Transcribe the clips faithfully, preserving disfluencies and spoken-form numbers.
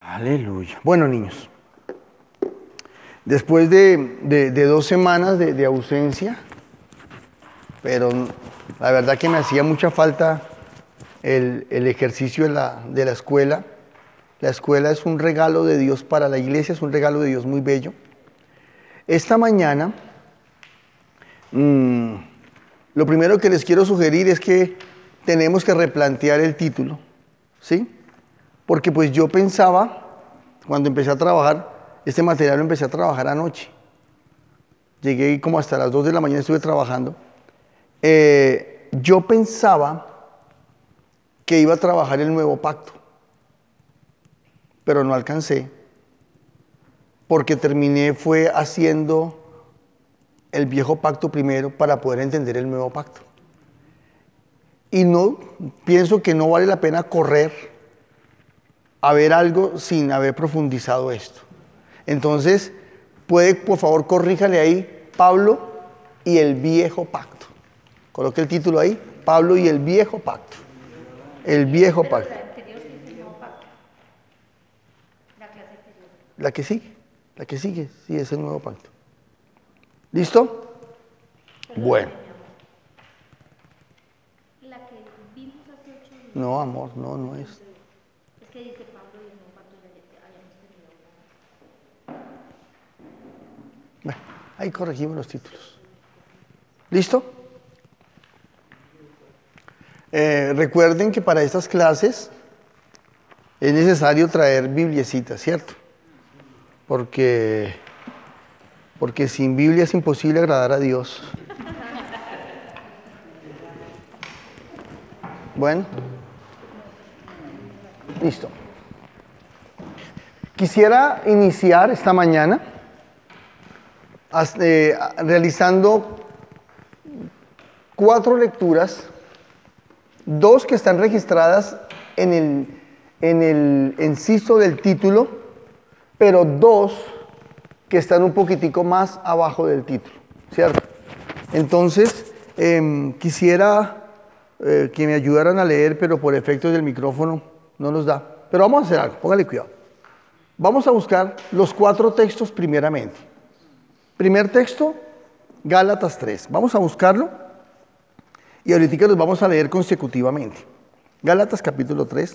Aleluya. Bueno, niños, después de, de, de dos semanas de, de ausencia, pero la verdad que me hacía mucha falta el, el ejercicio de la, de la escuela. La escuela es un regalo de Dios para la iglesia, es un regalo de Dios muy bello. Esta mañana, mmm, lo primero que les quiero sugerir es que tenemos que replantear el título, ¿sí? Porque pues yo pensaba, cuando empecé a trabajar, este material lo empecé a trabajar anoche. Llegué como hasta las dos de la mañana, estuve trabajando. Eh, yo pensaba que iba a trabajar el nuevo pacto, pero no alcancé, porque terminé fue haciendo el viejo pacto primero para poder entender el nuevo pacto. Y no, pienso que no vale la pena correr a ver algo sin haber profundizado esto. Entonces, puede, por favor, corríjale ahí, Pablo y el viejo pacto. Coloque el título ahí, Pablo y el viejo pacto. El viejo pacto. La que sigue, la que sigue, sí, es el nuevo pacto. ¿Listo? Bueno. La que vimos hace ocho días. No, amor, no, no es. Es que dice Pablo y el nuevo pacto ya habíamos terminado. Bueno, ahí corregimos los títulos. ¿Listo? Eh, recuerden que para estas clases es necesario traer bibliecita, ¿cierto? Porque, porque sin Biblia es imposible agradar a Dios. Bueno, listo. Quisiera iniciar esta mañana eh, realizando cuatro lecturas, dos que están registradas en el, en el inciso del título, pero dos que están un poquitico más abajo del título, ¿cierto? Entonces, eh, quisiera eh, que me ayudaran a leer, pero por efectos del micrófono no nos da. Pero vamos a hacer algo, póngale cuidado. Vamos a buscar los cuatro textos primeramente. Primer texto, Gálatas tres. Vamos a buscarlo y ahorita los vamos a leer consecutivamente. Gálatas capítulo tres.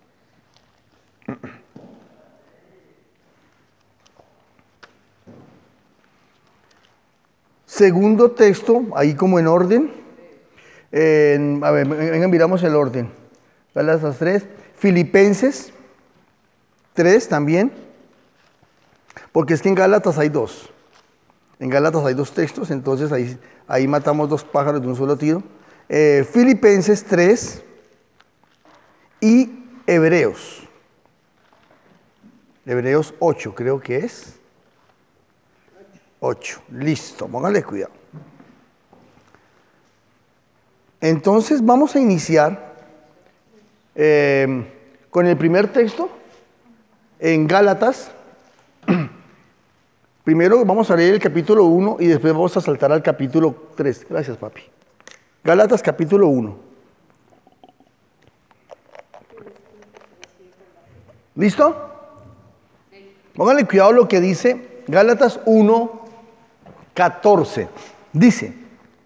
Segundo texto, ahí como en orden. Eh, a ver, vengan, miramos el orden. Gálatas tres. Filipenses tres también. Porque es que en Gálatas hay dos. En Gálatas hay dos textos, entonces ahí, ahí matamos dos pájaros de un solo tiro. Eh, Filipenses tres y Hebreos. Hebreos ocho creo que es. ocho. Listo, póngale cuidado. Entonces vamos a iniciar eh, con el primer texto en Gálatas. Primero vamos a leer el capítulo uno y después vamos a saltar al capítulo tres. Gracias, papi. Gálatas capítulo uno. ¿Listo? Pónganle cuidado lo que dice Gálatas uno, catorce. Dice,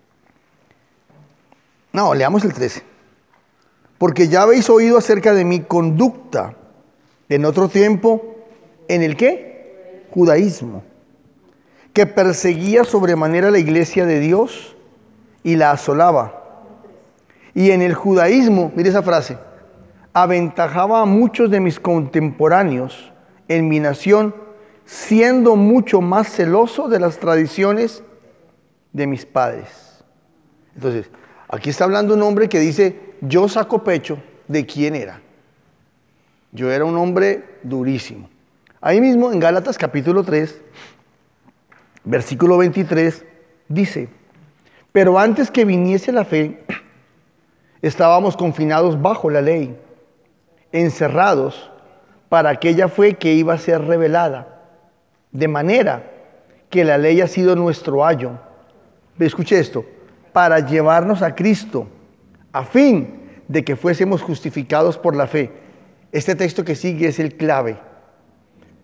no, leamos el trece. Porque ya habéis oído acerca de mi conducta en otro tiempo, ¿en el qué? Judaísmo, que perseguía sobremanera la iglesia de Dios y la asolaba. Y en el judaísmo, mire esa frase, aventajaba a muchos de mis contemporáneos en mi nación, siendo mucho más celoso de las tradiciones de mis padres. Entonces, aquí está hablando un hombre que dice, yo saco pecho de quién era. Yo era un hombre durísimo. Ahí mismo en Gálatas capítulo tres, versículo veintitrés, dice, pero antes que viniese la fe, estábamos confinados bajo la ley, encerrados para aquella fe que iba a ser revelada, de manera que la ley ha sido nuestro ayo. Escuche esto, para llevarnos a Cristo, a fin de que fuésemos justificados por la fe. Este texto que sigue es el clave.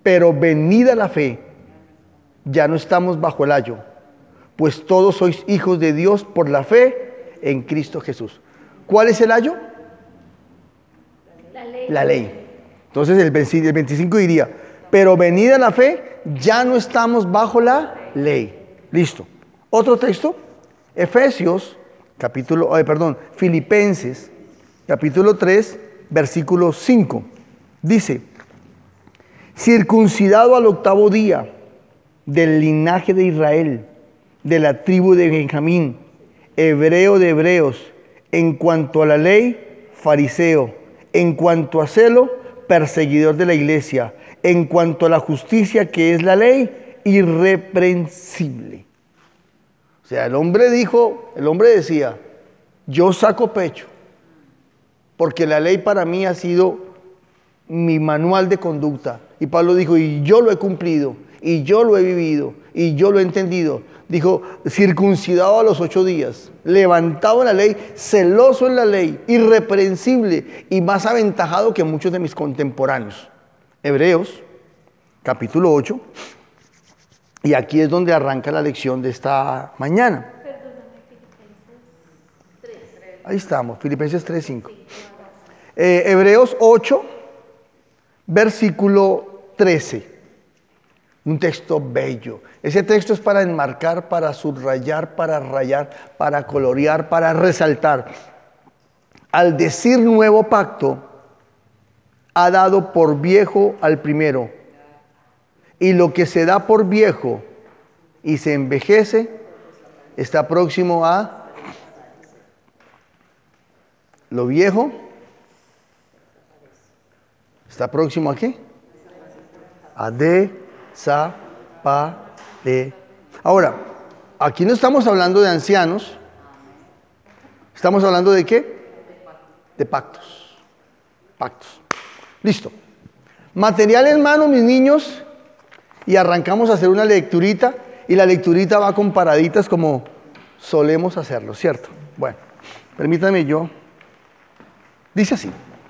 Pero venida la fe, ya no estamos bajo el ayo, pues todos sois hijos de Dios por la fe en Cristo Jesús. ¿Cuál es el ayo? La ley. La ley. Entonces el veinticinco diría, pero venida la fe, ya no estamos bajo la ley. Listo. Otro texto, Efesios, capítulo, eh, perdón, Filipenses, capítulo tres, versículo cinco. Dice, circuncidado al octavo día, del linaje de Israel, de la tribu de Benjamín, hebreo de hebreos, en cuanto a la ley, fariseo, en cuanto a celo, perseguidor de la iglesia, en cuanto a la justicia que es la ley, irreprensible. O sea, el hombre dijo, el hombre decía, yo saco pecho, porque la ley para mí ha sido mi manual de conducta. Y Pablo dijo, y yo lo he cumplido, y yo lo he vivido, y yo lo he entendido. Dijo, circuncidado a los ocho días, levantado en la ley, celoso en la ley, irreprensible y más aventajado que muchos de mis contemporáneos. Hebreos, capítulo ocho, y aquí es donde arranca la lección de esta mañana. Ahí estamos, Filipenses tres, cinco. Eh, Hebreos ocho, versículo trece. Un texto bello. Ese texto es para enmarcar, para subrayar, para rayar, para colorear, para resaltar. Al decir nuevo pacto, ha dado por viejo al primero. Y lo que se da por viejo y se envejece, está próximo a lo viejo. ¿Está próximo a qué? A de Sa, pa, de. Ahora, aquí no estamos hablando de ancianos. ¿Estamos hablando de qué? De pactos. Pactos. Listo. Material en mano, mis niños. Y arrancamos a hacer una lecturita. Y la lecturita va con paraditas como solemos hacerlo, ¿cierto? Bueno, permítanme yo. Dice así.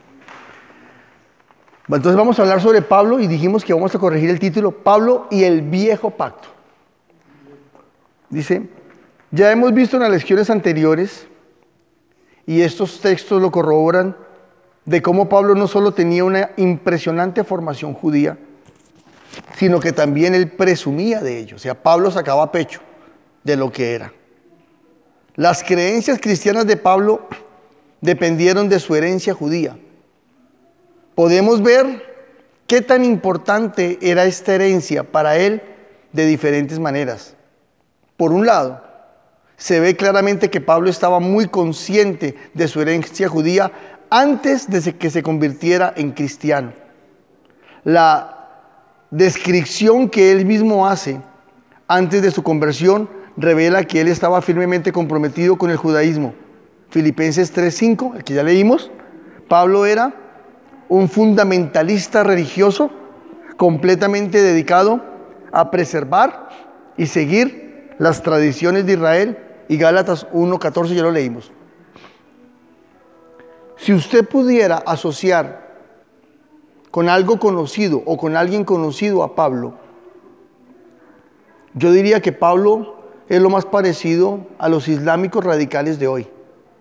Bueno, entonces vamos a hablar sobre Pablo y dijimos que vamos a corregir el título, Pablo y el viejo pacto. Dice, ya hemos visto en las lecciones anteriores, y estos textos lo corroboran, de cómo Pablo no solo tenía una impresionante formación judía, sino que también él presumía de ello. O sea, Pablo sacaba pecho de lo que era. Las creencias cristianas de Pablo dependieron de su herencia judía. Podemos ver qué tan importante era esta herencia para él de diferentes maneras. Por un lado, se ve claramente que Pablo estaba muy consciente de su herencia judía antes de que se convirtiera en cristiano. La descripción que él mismo hace antes de su conversión revela que él estaba firmemente comprometido con el judaísmo. Filipenses tres cinco, el que ya leímos, Pablo era un fundamentalista religioso completamente dedicado a preservar y seguir las tradiciones de Israel, y Gálatas uno catorce ya lo leímos. Si usted pudiera asociar con algo conocido o con alguien conocido a Pablo, yo diría que Pablo es lo más parecido a los islámicos radicales de hoy,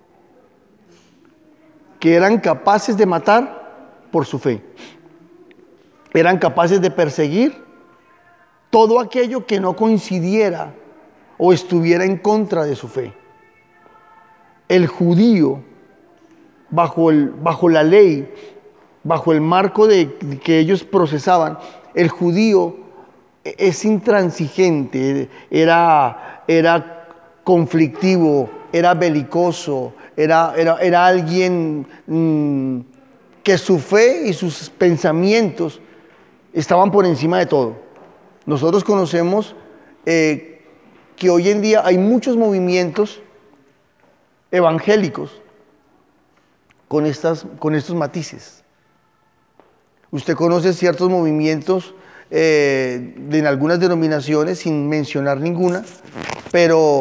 que eran capaces de matar por su fe. Eran capaces de perseguir todo aquello que no coincidiera o estuviera en contra de su fe. El judío, bajo, el, bajo la ley, bajo el marco de, que ellos procesaban, el judío es intransigente, era, era conflictivo, era belicoso, era, era, era alguien mmm, que su fe y sus pensamientos estaban por encima de todo. Nosotros conocemos eh, que hoy en día hay muchos movimientos evangélicos con, estas, con estos matices. Usted conoce ciertos movimientos eh, de, en algunas denominaciones, sin mencionar ninguna, pero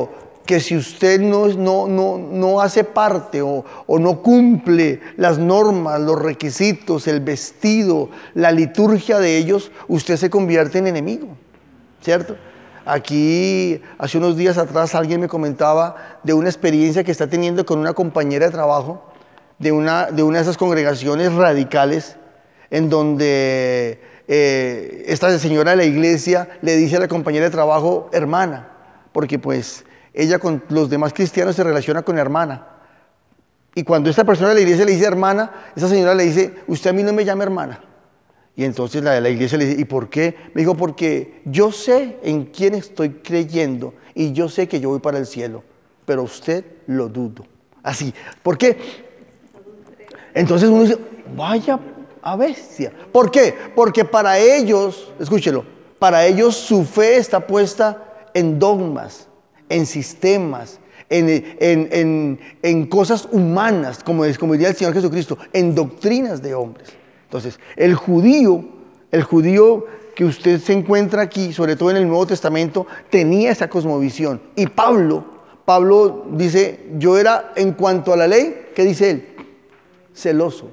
que si usted no, no, no, no hace parte o, o no cumple las normas, los requisitos, el vestido, la liturgia de ellos, usted se convierte en enemigo, ¿cierto? Aquí, hace unos días atrás, alguien me comentaba de una experiencia que está teniendo con una compañera de trabajo de una de, una de esas congregaciones radicales, en donde eh, esta señora de la iglesia le dice a la compañera de trabajo hermana, porque pues ella con los demás cristianos se relaciona con hermana. Y cuando esta persona de la iglesia le dice hermana, esa señora le dice, usted a mí no me llama hermana. Y entonces la de la iglesia le dice, ¿y por qué? Me dijo, porque yo sé en quién estoy creyendo y yo sé que yo voy para el cielo, pero usted lo dudo. Así, ¿por qué? Entonces uno dice, vaya a bestia. ¿Por qué? Porque para ellos, escúchelo, para ellos su fe está puesta en dogmas, en sistemas, en, en, en, en cosas humanas, como, es, como diría el Señor Jesucristo, en doctrinas de hombres. Entonces, el judío, el judío que usted se encuentra aquí, sobre todo en el Nuevo Testamento, tenía esa cosmovisión. Y Pablo, Pablo dice, yo era en cuanto a la ley, ¿qué dice él? Celoso.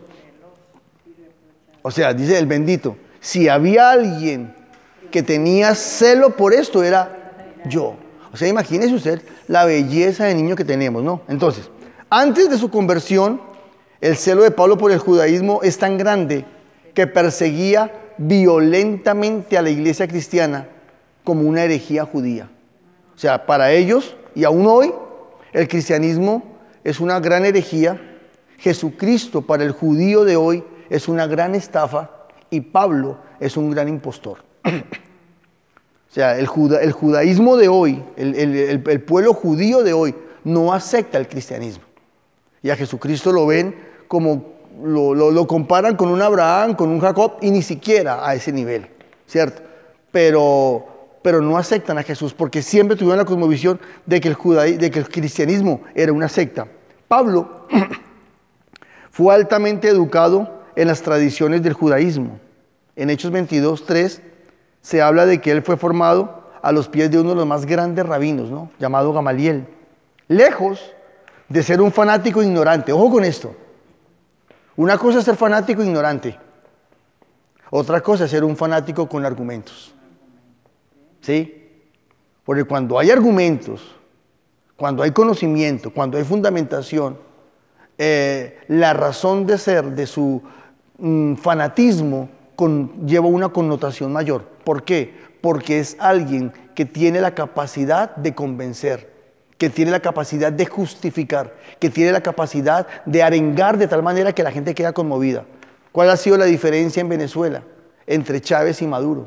O sea, dice el bendito, si había alguien que tenía celo por esto, era yo. O sea, imagínese usted la belleza de niño que tenemos, ¿no? Entonces, antes de su conversión, el celo de Pablo por el judaísmo es tan grande que perseguía violentamente a la iglesia cristiana como una herejía judía. O sea, para ellos, y aún hoy, el cristianismo es una gran herejía. Jesucristo para el judío de hoy es una gran estafa y Pablo es un gran impostor. O sea, el, juda, el judaísmo de hoy, el, el, el, el pueblo judío de hoy no acepta el cristianismo. Y a Jesucristo lo ven como, lo, lo, lo comparan con un Abraham, con un Jacob, y ni siquiera a ese nivel, ¿cierto? Pero, pero no aceptan a Jesús porque siempre tuvieron la cosmovisión de que el, judaí, de que el cristianismo era una secta. Pablo fue altamente educado en las tradiciones del judaísmo. En Hechos veintidós, tres se habla de que él fue formado a los pies de uno de los más grandes rabinos, ¿no? Llamado Gamaliel. Lejos de ser un fanático ignorante. Ojo con esto. Una cosa es ser fanático ignorante. Otra cosa es ser un fanático con argumentos. ¿Sí? Porque cuando hay argumentos, cuando hay conocimiento, cuando hay fundamentación, eh, la razón de ser de su mm, fanatismo con, lleva una connotación mayor. ¿Por qué? Porque es alguien que tiene la capacidad de convencer, que tiene la capacidad de justificar, que tiene la capacidad de arengar de tal manera que la gente queda conmovida. ¿Cuál ha sido la diferencia en Venezuela entre Chávez y Maduro?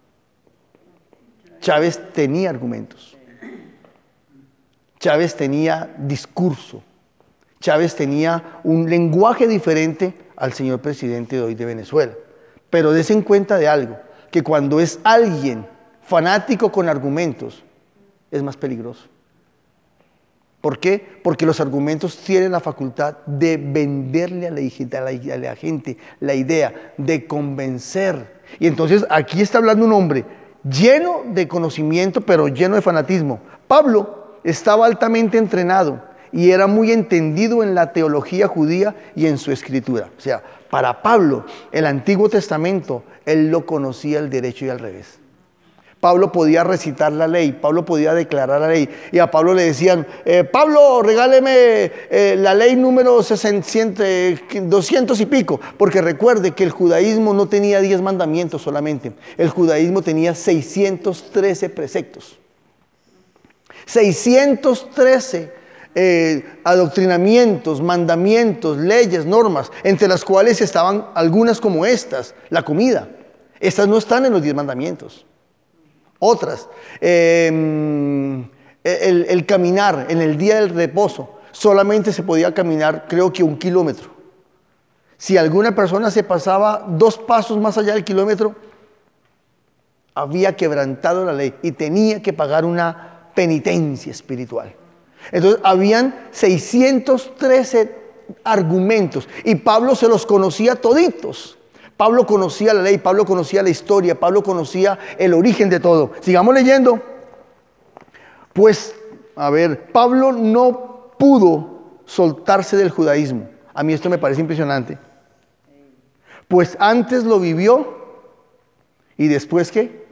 Chávez tenía argumentos. Chávez tenía discurso. Chávez tenía un lenguaje diferente al señor presidente de hoy de Venezuela. Pero dése en cuenta de algo, que cuando es alguien fanático con argumentos, es más peligroso. ¿Por qué? Porque los argumentos tienen la facultad de venderle a la, a la gente la idea, de convencer. Y entonces aquí está hablando un hombre lleno de conocimiento, pero lleno de fanatismo. Pablo estaba altamente entrenado y era muy entendido en la teología judía y en su escritura. O sea, para Pablo, el Antiguo Testamento, él lo conocía al derecho y al revés. Pablo podía recitar la ley, Pablo podía declarar la ley. Y a Pablo le decían, eh, Pablo, regáleme eh, la ley número doscientos y pico. Porque recuerde que el judaísmo no tenía diez mandamientos solamente. El judaísmo tenía seiscientos trece preceptos. seiscientos trece eh, adoctrinamientos, mandamientos, leyes, normas, entre las cuales estaban algunas como estas, la comida. Estas no están en los diez mandamientos. Otras, eh, el, el caminar en el día del reposo, solamente se podía caminar creo que un kilómetro. Si alguna persona se pasaba dos pasos más allá del kilómetro, había quebrantado la ley y tenía que pagar una penitencia espiritual. Entonces, habían seiscientos trece argumentos y Pablo se los conocía toditos. Pablo conocía la ley, Pablo conocía la historia, Pablo conocía el origen de todo. Sigamos leyendo. Pues a ver, Pablo no pudo soltarse del judaísmo. A mí esto me parece impresionante. Pues antes lo vivió y después ¿qué?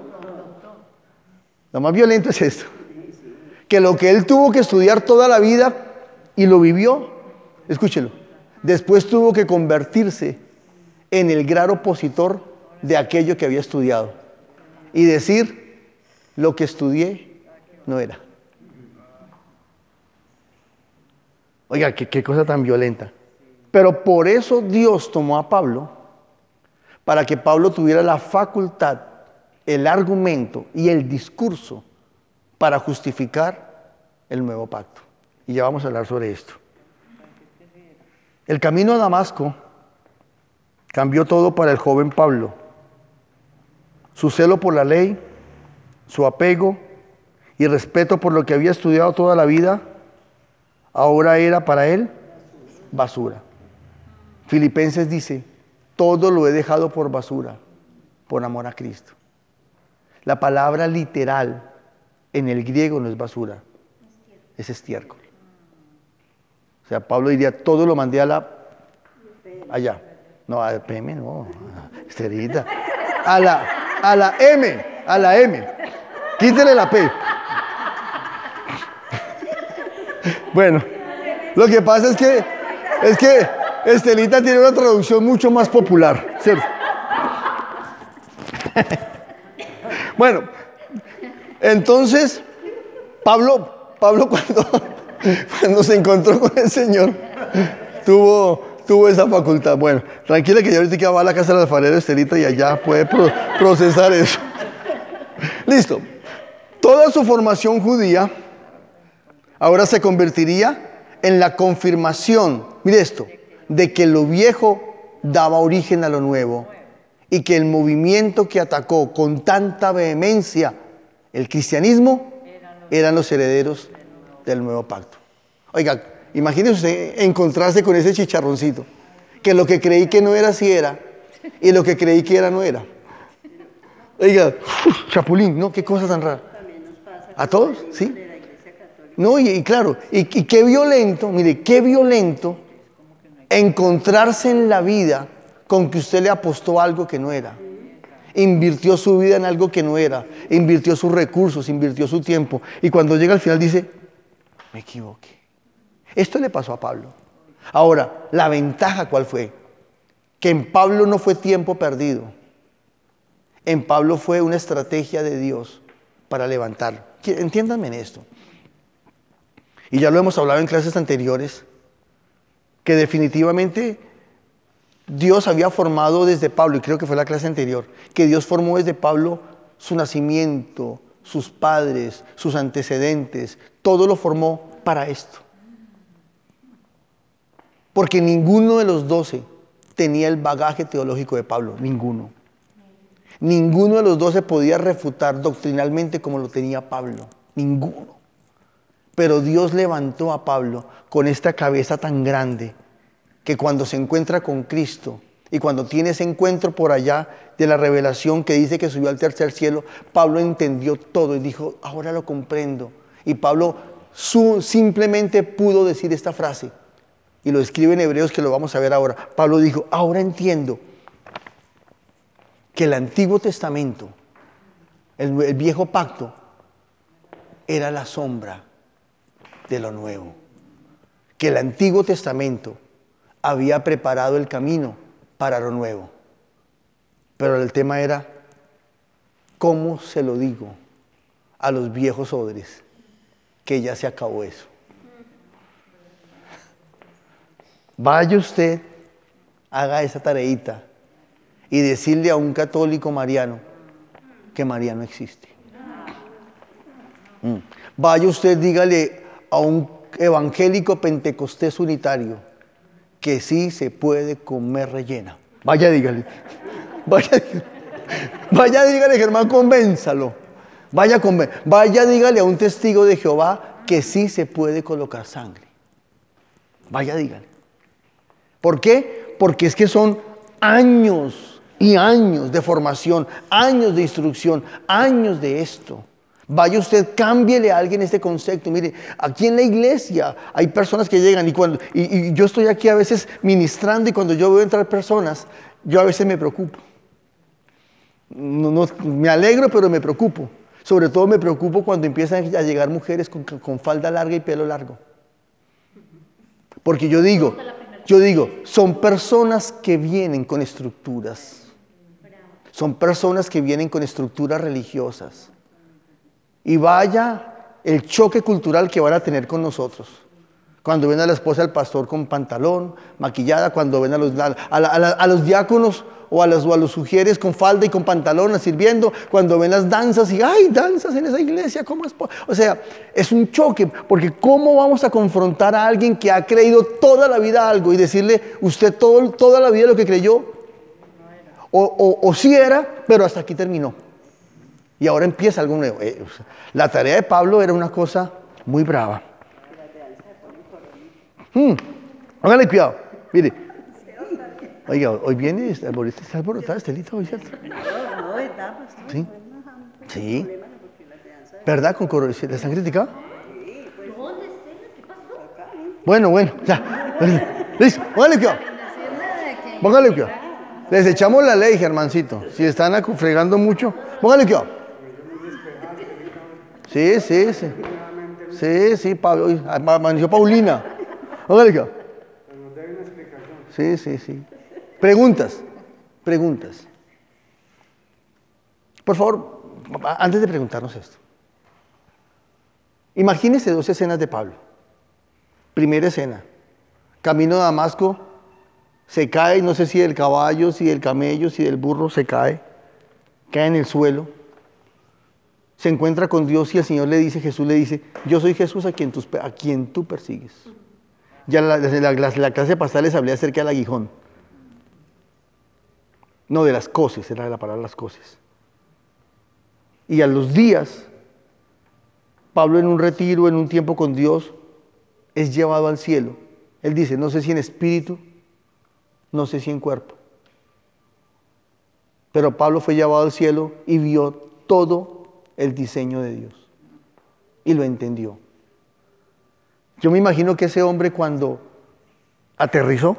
Lo más violento es esto. Que lo que él tuvo que estudiar toda la vida y lo vivió, escúchelo, después tuvo que convertirse en el gran opositor de aquello que había estudiado y decir, lo que estudié no era. Oiga, qué, qué cosa tan violenta. Pero por eso Dios tomó a Pablo, para que Pablo tuviera la facultad, el argumento y el discurso para justificar el nuevo pacto. Y ya vamos a hablar sobre esto. El camino a Damasco cambió todo para el joven Pablo. Su celo por la ley, su apego y respeto por lo que había estudiado toda la vida, ahora era para él basura. Filipenses dice, todo lo he dejado por basura, por amor a Cristo. La palabra literal en el griego no es basura, es estiércol. O sea, Pablo diría, todo lo mandé a la... allá. No, a P M, no, Estelita. A la, a la M, a la M. Quítele la P. Bueno, lo que pasa es que, es que Estelita tiene una traducción mucho más popular, ¿cierto? Bueno, entonces, Pablo, Pablo cuando, cuando se encontró con el Señor, tuvo, tuvo esa facultad. Bueno, tranquila que ya ahorita va a la casa del alfarero Estelita y allá puede pro, procesar eso. Listo. Toda su formación judía ahora se convertiría en la confirmación, mire esto, de que lo viejo daba origen a lo nuevo y que el movimiento que atacó con tanta vehemencia el cristianismo eran los herederos del nuevo pacto. Oiga, imagínese usted encontrarse con ese chicharroncito, que lo que creí que no era sí era y lo que creí que era no era. Oiga, uf, chapulín, ¿no? Qué cosa tan rara. ¿A todos? ¿Sí? No, y, y claro, y, y qué violento, mire, qué violento encontrarse en la vida con que usted le apostó algo que no era. Invirtió su vida en algo que no era, invirtió sus recursos, invirtió su tiempo, y cuando llega al final dice, me equivoqué. Esto le pasó a Pablo. Ahora, la ventaja ¿cuál fue? Que en Pablo no fue tiempo perdido. En Pablo fue una estrategia de Dios para levantarlo. Entiéndanme en esto. Y ya lo hemos hablado en clases anteriores, que definitivamente Dios había formado desde Pablo, y creo que fue la clase anterior, que Dios formó desde Pablo su nacimiento, sus padres, sus antecedentes, todo lo formó para esto. Porque ninguno de los doce tenía el bagaje teológico de Pablo, ninguno. Ninguno de los doce podía refutar doctrinalmente como lo tenía Pablo, ninguno. Pero Dios levantó a Pablo con esta cabeza tan grande que cuando se encuentra con Cristo y cuando tiene ese encuentro por allá de la revelación que dice que subió al tercer cielo, Pablo entendió todo y dijo, ahora lo comprendo. Y Pablo su, simplemente pudo decir esta frase y lo escribe en Hebreos, que lo vamos a ver ahora. Pablo dijo, ahora entiendo que el Antiguo Testamento, el, el viejo pacto, era la sombra de lo nuevo. Que el Antiguo Testamento había preparado el camino para lo nuevo. Pero el tema era, ¿cómo se lo digo a los viejos odres que ya se acabó eso? Vaya usted, haga esa tareita y decirle a un católico mariano que María no existe. Mm. Vaya usted, dígale a un evangélico pentecostés unitario que sí se puede comer rellena. Vaya, dígale. Vaya, dígale. Vaya, dígale, Germán, convénzalo. Vaya, conven... Vaya, dígale a un testigo de Jehová que sí se puede colocar sangre. Vaya, dígale. ¿Por qué? Porque es que son años y años de formación, años de instrucción, años de esto, Vaya usted, cámbiele a alguien este concepto. Mire, aquí en la iglesia hay personas que llegan y, cuando, y, y yo estoy aquí a veces ministrando y cuando yo veo entrar personas, yo a veces me preocupo. No, no, me alegro, pero me preocupo. Sobre todo me preocupo cuando empiezan a llegar mujeres con, con falda larga y pelo largo. Porque yo digo, yo digo, son personas que vienen con estructuras. Son personas que vienen con estructuras religiosas. Y vaya el choque cultural que van a tener con nosotros. Cuando ven a la esposa del pastor con pantalón, maquillada, cuando ven a los, a, a, a, a los diáconos o a, las, o a los sugieres con falda y con pantalón sirviendo, cuando ven las danzas y ¡ay, danzas en esa iglesia! ¿Cómo es? O sea, es un choque, porque ¿cómo vamos a confrontar a alguien que ha creído toda la vida algo y decirle, usted todo, toda la vida lo que creyó? O, o, o sí era, pero hasta aquí terminó. Y ahora empieza algo nuevo. Eh, o sea, la tarea de Pablo era una cosa muy brava. Hmm, hágale cuidado. Mire. Oiga, hoy viene, está alborotada Estelita hoy, ¿cierto? No, no, está, pues. Sí. Sí. ¿Verdad? ¿Con coro- ¿La están criticando? ¿Dónde, Estela? ¿Qué pasó? Bueno, bueno, ya. Listo, póngale cuidado. Póngale cuidado. Les echamos la ley, Germancito. Si están acu- fregando mucho, póngale cuidado. Sí, sí, sí. Sí, sí, Pablo. uy, amaneció Paulina. Póngale cuidado. Sí, sí, sí. Preguntas. Preguntas. Por favor, antes de preguntarnos esto. Imagínese dos escenas de Pablo. Primera escena. Camino a Damasco. Se cae, no sé si del caballo, si del camello, si del burro, se cae. Cae en el suelo. Se encuentra con Dios y el Señor le dice, Jesús le dice, yo soy Jesús a quien tú, a quien tú persigues. Ya la, la, la, la clase pasada les hablé acerca del aguijón. No, de las coces, era la palabra las coces. Y a los días, Pablo en un retiro, en un tiempo con Dios, es llevado al cielo. Él dice, no sé si en espíritu, no sé si en cuerpo. Pero Pablo fue llevado al cielo y vio todo el diseño de Dios. Y lo entendió. Yo me imagino que ese hombre cuando aterrizó,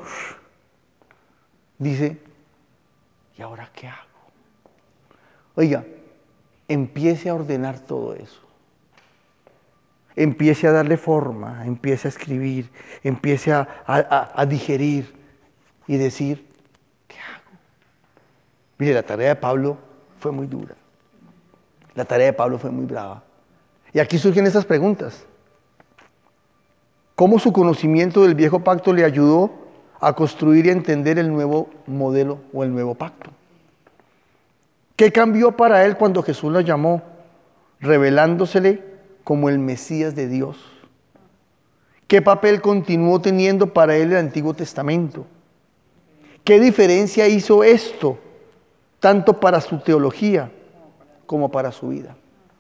dice, ¿y ahora qué hago? Oiga, empiece a ordenar todo eso. Empiece a darle forma, empiece a escribir, empiece a, a, a digerir y decir, ¿qué hago? Mire, la tarea de Pablo fue muy dura. La tarea de Pablo fue muy brava. Y aquí surgen estas preguntas. ¿Cómo su conocimiento del viejo pacto le ayudó a construir y entender el nuevo modelo o el nuevo pacto? ¿Qué cambió para él cuando Jesús lo llamó, revelándosele como el Mesías de Dios? ¿Qué papel continuó teniendo para él el Antiguo Testamento? ¿Qué diferencia hizo esto, tanto para su teología como para su vida?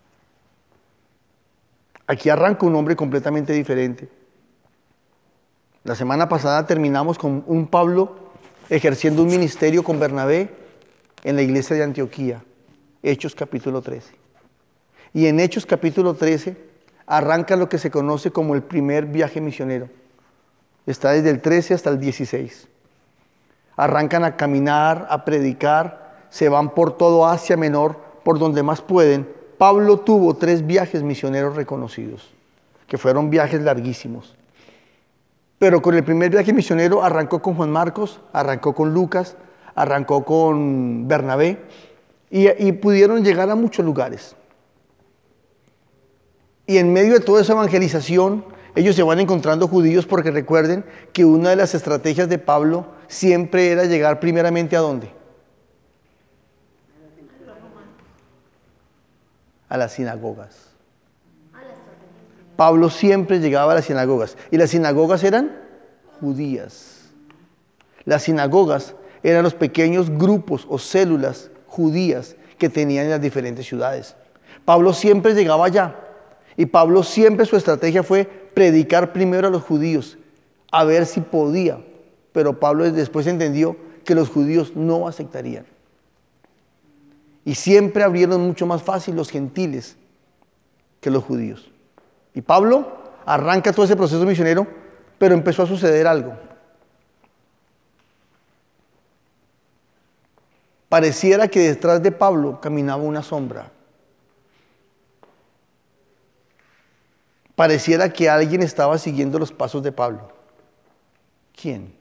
Aquí arranca un hombre completamente diferente. La semana pasada terminamos con un Pablo ejerciendo un ministerio con Bernabé en la iglesia de Antioquía, Hechos capítulo trece. Y en Hechos capítulo trece arranca lo que se conoce como el primer viaje misionero. Está desde el trece hasta el dieciséis. Arrancan a caminar, a predicar, se van por todo Asia Menor, por donde más pueden. Pablo tuvo tres viajes misioneros reconocidos, que fueron viajes larguísimos. Pero con el primer viaje misionero arrancó con Juan Marcos, arrancó con Lucas, arrancó con Bernabé y, y pudieron llegar a muchos lugares. Y en medio de toda esa evangelización, ellos se van encontrando judíos porque recuerden que una de las estrategias de Pablo siempre era llegar primeramente ¿a dónde? A las sinagogas. Pablo siempre llegaba a las sinagogas. Y las sinagogas eran judías. Las sinagogas eran los pequeños grupos o células judías que tenían en las diferentes ciudades. Pablo siempre llegaba allá. Y Pablo siempre su estrategia fue predicar primero a los judíos, a ver si podía. Pero Pablo después entendió que los judíos no aceptarían. Y siempre abrieron mucho más fácil los gentiles que los judíos. Y Pablo arranca todo ese proceso misionero, pero empezó a suceder algo. Pareciera que detrás de Pablo caminaba una sombra. Pareciera que alguien estaba siguiendo los pasos de Pablo. ¿Quién?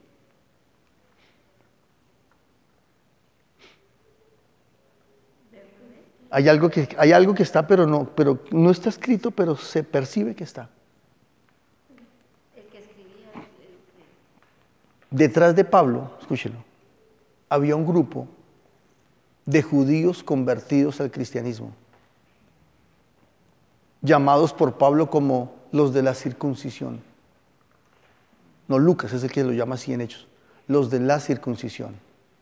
Hay algo que, hay algo que está, pero no, pero no está escrito, pero se percibe que está. El que escribía. el- el- Detrás de Pablo, escúchelo, había un grupo de judíos convertidos al cristianismo, llamados por Pablo como los de la circuncisión. No, Lucas es el que lo llama así en Hechos, los de la circuncisión.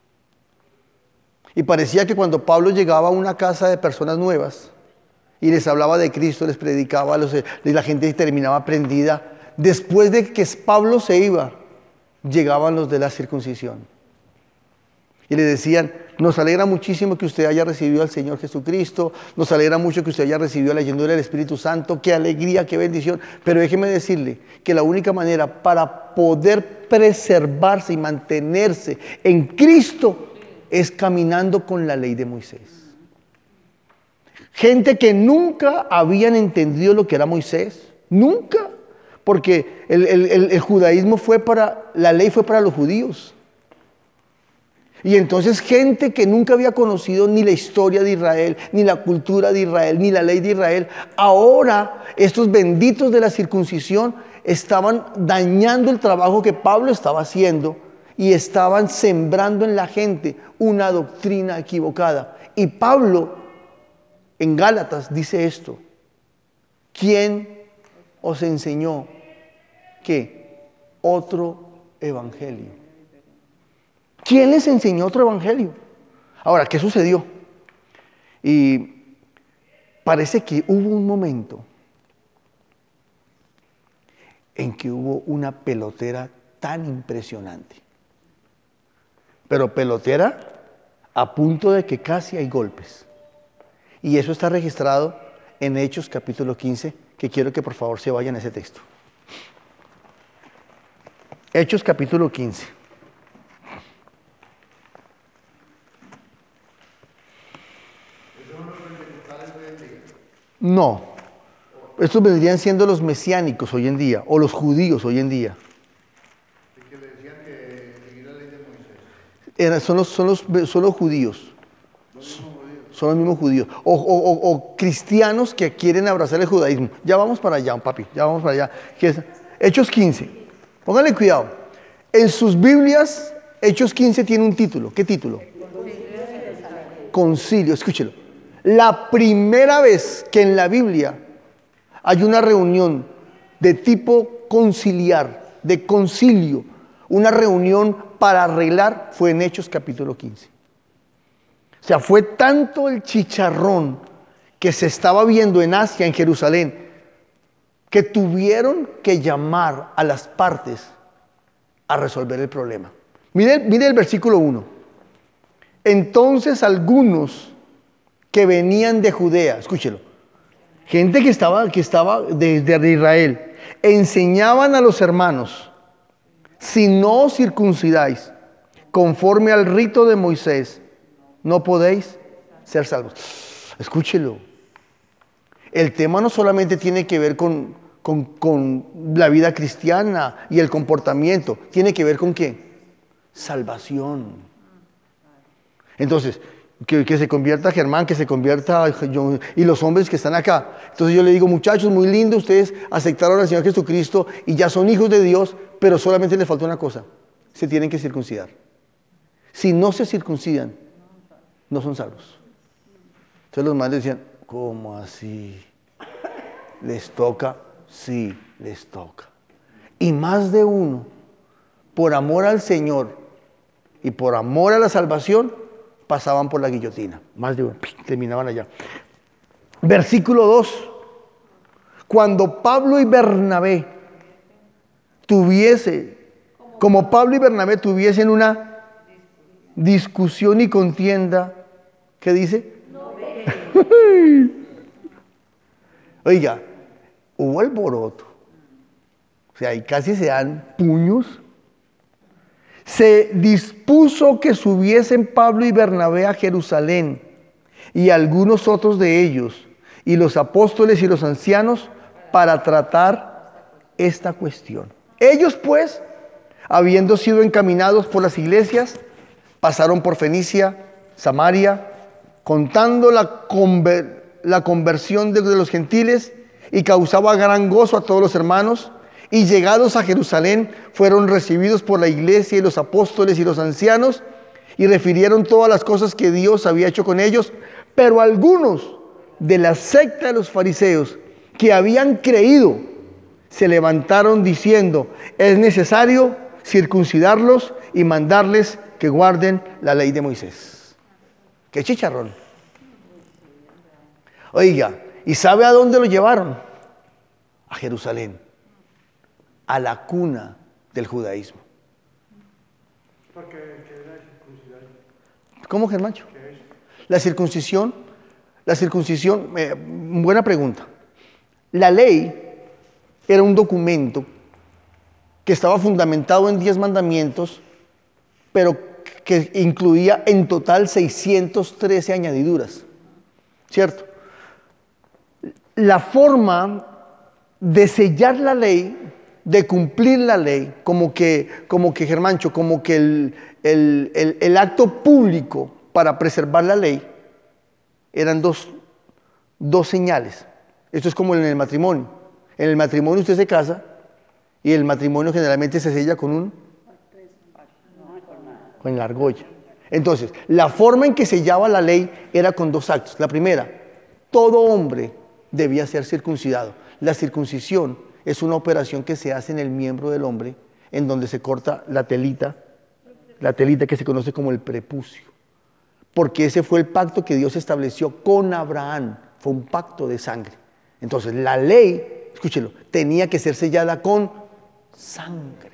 Y parecía que cuando Pablo llegaba a una casa de personas nuevas y les hablaba de Cristo, les predicaba, los, y la gente terminaba prendida, después de que Pablo se iba, llegaban los de la circuncisión. Y le decían, nos alegra muchísimo que usted haya recibido al Señor Jesucristo, nos alegra mucho que usted haya recibido la llenura del Espíritu Santo, qué alegría, qué bendición. Pero déjeme decirle que la única manera para poder preservarse y mantenerse en Cristo es caminando con la ley de Moisés. Gente que nunca habían entendido lo que era Moisés, nunca, porque el, el, el, el judaísmo fue para, la ley fue para los judíos. Y entonces gente que nunca había conocido ni la historia de Israel, ni la cultura de Israel, ni la ley de Israel, ahora estos benditos de la circuncisión estaban dañando el trabajo que Pablo estaba haciendo y estaban sembrando en la gente una doctrina equivocada. Y Pablo en Gálatas dice esto: ¿quién os enseñó qué? Otro evangelio. ¿Quién les enseñó otro evangelio? Ahora, ¿qué sucedió? Y parece que hubo un momento en que hubo una pelotera tan impresionante. Pero pelotera a punto de que casi hay golpes. Y eso está registrado en Hechos capítulo quince, que quiero que por favor se vayan a ese texto. Hechos capítulo quince. No, estos vendrían siendo los mesiánicos hoy en día, o los judíos hoy en día. Que le decían que seguir la ley de Moisés. Eran- son, los, son, los, son los judíos, son los mismos judíos, o, o- o- o cristianos que quieren abrazar el judaísmo. Ya vamos para allá, papi, ya vamos para allá. ¿Qué es? Hechos quince, pónganle cuidado. En sus Biblias, Hechos quince tiene un título. ¿Qué título? Concilio, escúchelo. La primera vez que en la Biblia hay una reunión de tipo conciliar, de concilio, una reunión para arreglar, fue en Hechos capítulo quince. O sea, fue tanto el chicharrón que se estaba viendo en Asia, en Jerusalén, que tuvieron que llamar a las partes a resolver el problema. Mire, mire el versículo uno. Entonces algunos que venían de Judea, escúchelo, gente que estaba, que estaba desde Israel, enseñaban a los hermanos: si no os circuncidáis conforme al rito de Moisés, no podéis ser salvos. Escúchelo. El tema no solamente tiene que ver con, con, con la vida cristiana y el comportamiento, tiene que ver con ¿qué? Salvación. Entonces, que, que se convierta Germán, que se convierta yo, y los hombres que están acá. Entonces yo le digo: muchachos, muy lindo, ustedes aceptaron al Señor Jesucristo y ya son hijos de Dios, pero solamente les falta una cosa: se tienen que circuncidar. Si no se circuncidan, no son salvos. Entonces los madres decían: ¿cómo así? ¿Les toca? Sí, les toca. Y más de uno, por amor al Señor y por amor a la salvación, pasaban por la guillotina. Más de uno, terminaban allá. Versículo dos. Cuando Pablo y Bernabé tuviese, como Pablo y Bernabé tuviesen una discusión y contienda, ¿qué dice? No. Oiga, hubo alboroto. O sea, ahí casi se dan puños. Se dispuso que subiesen Pablo y Bernabé a Jerusalén y algunos otros de ellos, y los apóstoles y los ancianos, para tratar esta cuestión. Ellos pues, habiendo sido encaminados por las iglesias, pasaron por Fenicia, Samaria, contando la, conver- la conversión de, de los gentiles, y causaba gran gozo a todos los hermanos. Y llegados a Jerusalén, fueron recibidos por la iglesia y los apóstoles y los ancianos, y refirieron todas las cosas que Dios había hecho con ellos. Pero algunos de la secta de los fariseos que habían creído se levantaron diciendo: es necesario circuncidarlos y mandarles que guarden la ley de Moisés. ¡Qué chicharrón! Oiga, ¿y sabe a dónde lo llevaron? A Jerusalén, a la cuna del judaísmo. ¿Cómo, Germancho? La circuncisión, la circuncisión, eh, buena pregunta. La ley era un documento que estaba fundamentado en diez mandamientos, pero que incluía en total seiscientas trece añadiduras, ¿cierto? La forma de sellar la ley, de cumplir la ley, como que, como que Germancho, como que el, el, el, el acto público para preservar la ley, eran dos, dos señales. Esto es como en el matrimonio. En el matrimonio usted se casa y el matrimonio generalmente se sella con un con la argolla. Entonces, la forma en que sellaba la ley era con dos actos. La primera, todo hombre debía ser circuncidado. La circuncisión es una operación que se hace en el miembro del hombre, en donde se corta la telita, la telita que se conoce como el prepucio. Porque ese fue el pacto que Dios estableció con Abraham. Fue un pacto de sangre. Entonces, la ley, escúchelo, tenía que ser sellada con sangre.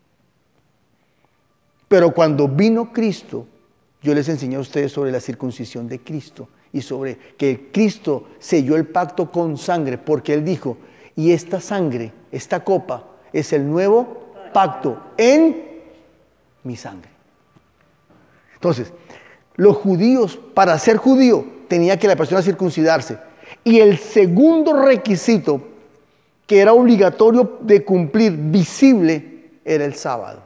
Pero cuando vino Cristo, yo les enseñé a ustedes sobre la circuncisión de Cristo y sobre que Cristo selló el pacto con sangre, porque Él dijo: y esta sangre, esta copa, es el nuevo pacto en mi sangre. Entonces, los judíos, para ser judío, tenía que la persona circuncidarse. Y el segundo requisito, que era obligatorio de cumplir, visible, era el sábado.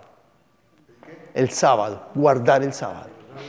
El sábado, guardar el sábado.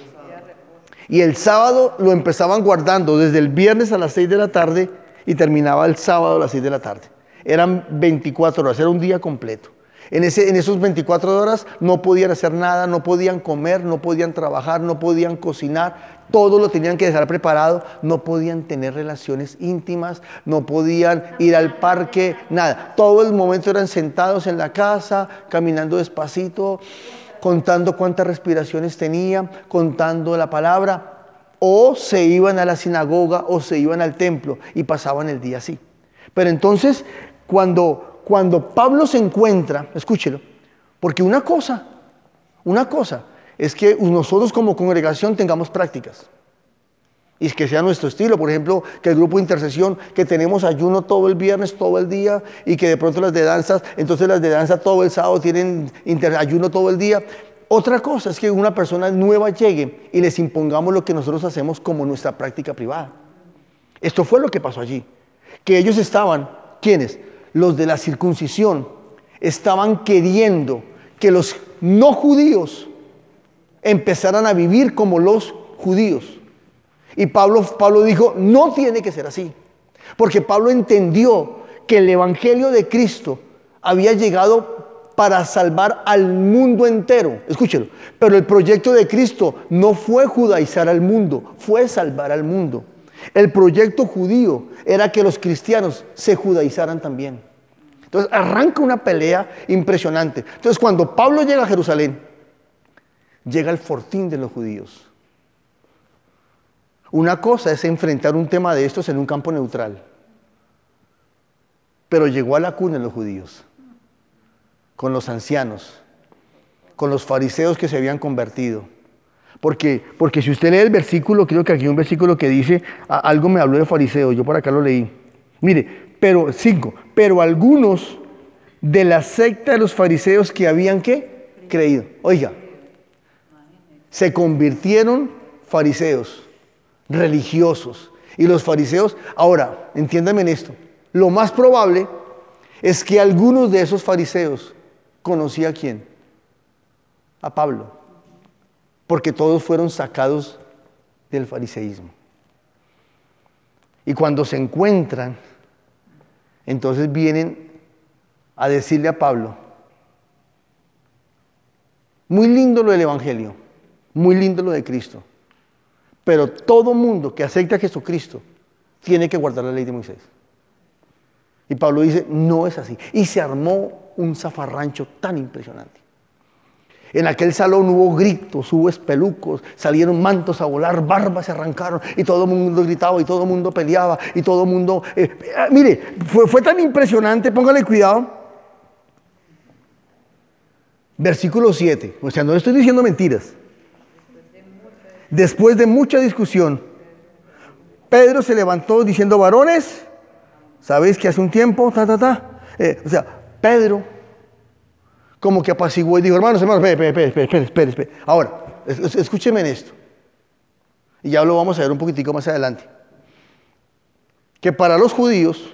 Y el sábado lo empezaban guardando desde el viernes a las seis de la tarde y terminaba el sábado a las seis de la tarde. Eran veinticuatro horas, era un día completo. En, ese, en esos veinticuatro horas no podían hacer nada, no podían comer, no podían trabajar, no podían cocinar, todo lo tenían que dejar preparado, no podían tener relaciones íntimas, no podían ir al parque, nada. Todo el momento eran sentados en la casa, caminando despacito, contando cuántas respiraciones tenían, contando la palabra, o se iban a la sinagoga o se iban al templo y pasaban el día así. Pero entonces, cuando, cuando Pablo se encuentra, escúchelo, porque una cosa, una cosa es que nosotros como congregación tengamos prácticas y que sea nuestro estilo. Por ejemplo, que el grupo de intercesión, que tenemos ayuno todo el viernes, todo el día, y que de pronto las de danzas, entonces las de danza todo el sábado tienen inter- ayuno todo el día. Otra cosa es que una persona nueva llegue y les impongamos lo que nosotros hacemos como nuestra práctica privada. Esto fue lo que pasó allí. Que ellos estaban, ¿quiénes? Los de la circuncisión, estaban queriendo que los no judíos empezaran a vivir como los judíos. Y Pablo, Pablo dijo: no tiene que ser así. Porque Pablo entendió que el evangelio de Cristo había llegado para salvar al mundo entero. Escúchelo. Pero el proyecto de Cristo no fue judaizar al mundo, fue salvar al mundo. El proyecto judío era que los cristianos se judaizaran también. Entonces arranca una pelea impresionante. Entonces cuando Pablo llega a Jerusalén, llega el fortín de los judíos. Una cosa es enfrentar un tema de estos en un campo neutral, pero llegó a la cuna de los judíos, con los ancianos, con los fariseos que se habían convertido. Porque, porque si usted lee el versículo, creo que aquí hay un versículo que dice, algo me habló de fariseo, yo por acá lo leí. Mire, pero, cinco, pero algunos de la secta de los fariseos que habían, ¿qué? Creído. Oiga, se convirtieron fariseos, religiosos. Y los fariseos, ahora, entiéndame en esto, lo más probable es que algunos de esos fariseos conocían a quién, a Pablo, porque todos fueron sacados del fariseísmo. Y cuando se encuentran, entonces vienen a decirle a Pablo, muy lindo lo del Evangelio, muy lindo lo de Cristo, pero todo mundo que acepta a Jesucristo tiene que guardar la ley de Moisés. Y Pablo dice, no es así. Y se armó un zafarrancho tan impresionante. En aquel salón hubo gritos, hubo espelucos, salieron mantos a volar, barbas se arrancaron y todo el mundo gritaba y todo el mundo peleaba y todo el mundo... Eh, eh, mire, fue, fue tan impresionante, póngale cuidado. Versículo siete, o sea, no estoy diciendo mentiras. Después de mucha discusión, Pedro se levantó diciendo, varones, ¿sabéis que hace un tiempo, ta, ta, ta? Eh, o sea, Pedro como que apaciguó y dijo, hermanos, hermanos, espere, espere, espere, espere, espere, espere. Ahora, es, escúcheme en esto. Y ya lo vamos a ver un poquitico más adelante. Que para los judíos,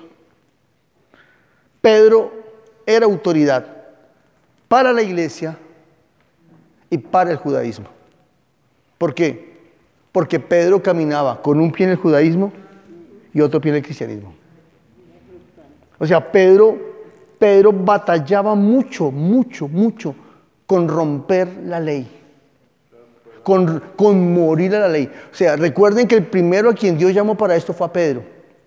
Pedro era autoridad para la iglesia y para el judaísmo. ¿Por qué? Porque Pedro caminaba con un pie en el judaísmo y otro pie en el cristianismo. O sea, Pedro, Pedro batallaba mucho, mucho, mucho con romper la ley, con, con morir a la ley. O sea, recuerden que el primero a quien Dios llamó para esto fue a Pedro.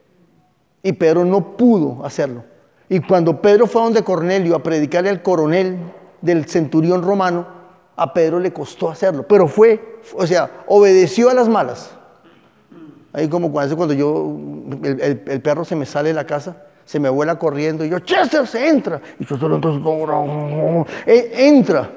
Y Pedro no pudo hacerlo. Y cuando Pedro fue a donde Cornelio a predicarle al coronel del centurión romano, a Pedro le costó hacerlo, pero fue, o sea, obedeció a las malas. Ahí como cuando, cuando yo, el, el, el perro se me sale de la casa, se me vuela corriendo y yo, Chester, se entra. Y yo solo entonces, oh, eh, entra.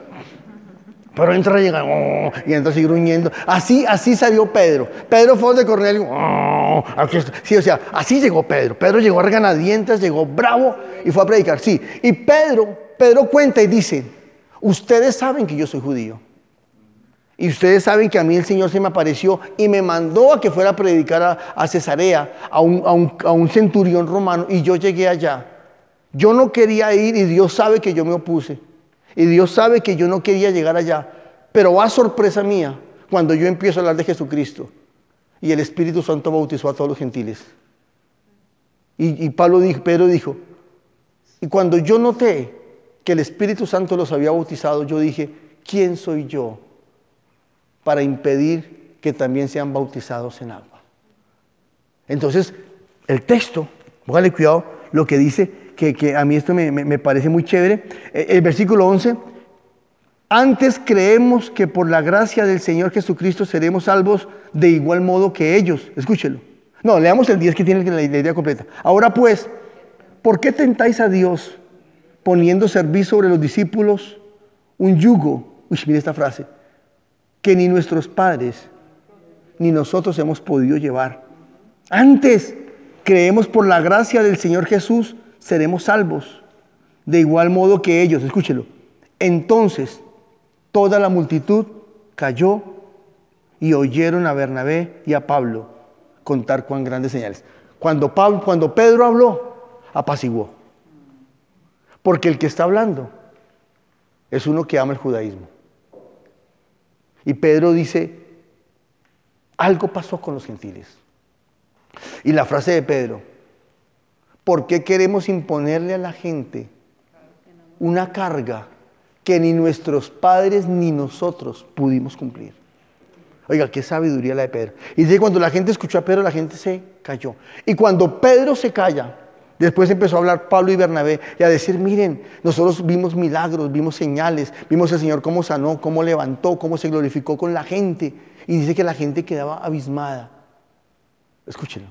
Pero entra y llega, oh, y entra así gruñendo. Así, así salió Pedro. Pedro fue donde Cornelio, oh, aquí está. Sí, o sea, así llegó Pedro. Pedro llegó a reganadientes, llegó bravo y fue a predicar. Sí, y Pedro, Pedro cuenta y dice, ustedes saben que yo soy judío. Y ustedes saben que a mí el Señor se me apareció y me mandó a que fuera a predicar a, a Cesarea, a un, a, un, a un centurión romano, y yo llegué allá. Yo no quería ir y Dios sabe que yo me opuse. Y Dios sabe que yo no quería llegar allá. Pero a sorpresa mía, cuando yo empiezo a hablar de Jesucristo, y el Espíritu Santo bautizó a todos los gentiles. Y, y Pablo dijo, Pedro dijo, y cuando yo noté que el Espíritu Santo los había bautizado, yo dije, ¿quién soy yo para impedir que también sean bautizados en agua? Entonces, el texto, póngale cuidado, lo que dice, que, que a mí esto me, me, me parece muy chévere, el versículo once, antes creemos que por la gracia del Señor Jesucristo seremos salvos de igual modo que ellos. Escúchelo. No, leamos el diez que tiene la idea completa. Ahora pues, ¿por qué tentáis a Dios poniendo servir sobre los discípulos un yugo? Uy, mire esta frase. Que ni nuestros padres ni nosotros hemos podido llevar. Antes, creemos por la gracia del Señor Jesús, seremos salvos. De igual modo que ellos, escúchelo. Entonces, toda la multitud cayó y oyeron a Bernabé y a Pablo contar cuán grandes señales. Cuando, Pablo, cuando Pedro habló, apaciguó. Porque el que está hablando es uno que ama el judaísmo. Y Pedro dice, algo pasó con los gentiles. Y la frase de Pedro, ¿por qué queremos imponerle a la gente una carga que ni nuestros padres ni nosotros pudimos cumplir? Oiga, qué sabiduría la de Pedro. Y dice, cuando la gente escuchó a Pedro, la gente se cayó. Y cuando Pedro se calla, después empezó a hablar Pablo y Bernabé y a decir, miren, nosotros vimos milagros, vimos señales, vimos al Señor cómo sanó, cómo levantó, cómo se glorificó con la gente. Y dice que la gente quedaba abismada. Escúchenlo.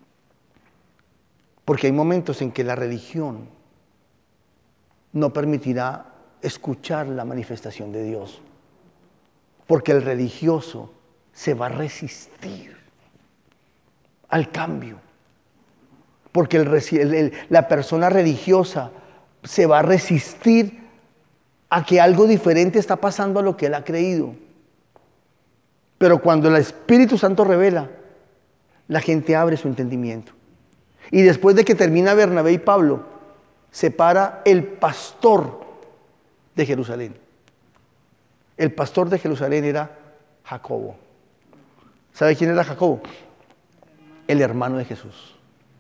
Porque hay momentos en que la religión no permitirá escuchar la manifestación de Dios. Porque el religioso se va a resistir al cambio. porque el, el, el, la persona religiosa se va a resistir a que algo diferente está pasando a lo que él ha creído. Pero cuando el Espíritu Santo revela, la gente abre su entendimiento. Y después de que termina Bernabé y Pablo, se para el pastor de Jerusalén. El pastor de Jerusalén era Jacobo. ¿Sabe quién era Jacobo? El hermano de Jesús.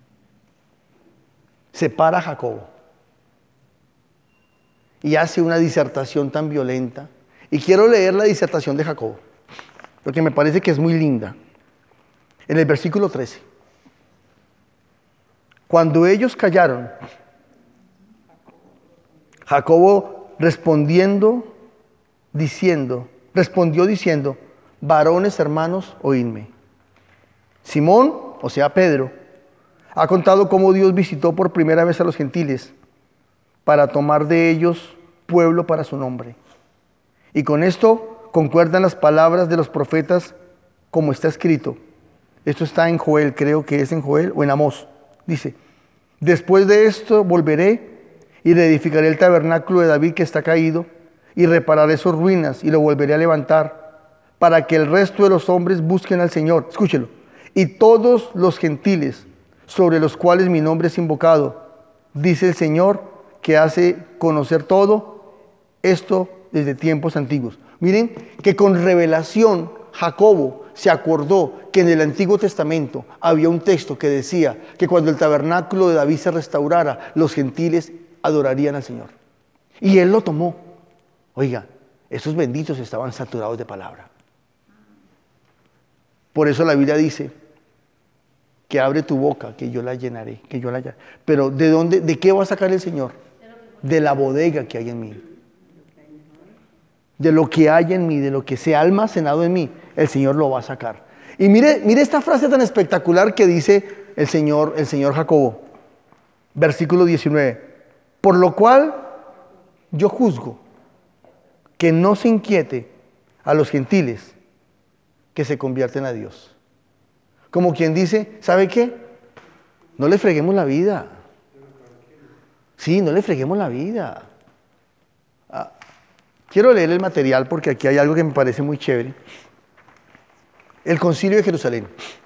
Se para Jacobo y hace una disertación tan violenta. Y quiero leer la disertación de Jacobo, porque me parece que es muy linda. En el versículo trece. Cuando ellos callaron, Jacobo respondiendo, diciendo, respondió diciendo, varones hermanos, oídme. Simón, o sea Pedro, ha contado cómo Dios visitó por primera vez a los gentiles para tomar de ellos pueblo para su nombre. Y con esto concuerdan las palabras de los profetas como está escrito. Esto está en Joel, creo que es en Joel o en Amós. Dice, después de esto volveré y reedificaré el tabernáculo de David que está caído y repararé sus ruinas y lo volveré a levantar para que el resto de los hombres busquen al Señor. Escúchelo. Y todos los gentiles sobre los cuales mi nombre es invocado, dice el Señor, que hace conocer todo esto desde tiempos antiguos. Miren que con revelación Jacobo se acordó que en el Antiguo Testamento había un texto que decía que cuando el tabernáculo de David se restaurara, los gentiles adorarían al Señor. Y él lo tomó. Oiga, esos benditos estaban saturados de palabra. Por eso la Biblia dice que abre tu boca, que yo la llenaré, que yo la llenaré. Pero ¿de dónde, de qué va a sacar el Señor? De la bodega que hay en mí. De lo que hay en mí, de lo que se ha almacenado en mí, el Señor lo va a sacar. Y mire, mire esta frase tan espectacular que dice el Señor, el Señor Jacobo. Versículo diecinueve. Por lo cual yo juzgo que no se inquiete a los gentiles que se convierten a Dios. Como quien dice, ¿sabe qué? No le freguemos la vida. Sí, no le freguemos la vida. Ah, quiero leer el material porque aquí hay algo que me parece muy chévere. El Concilio de Jerusalén.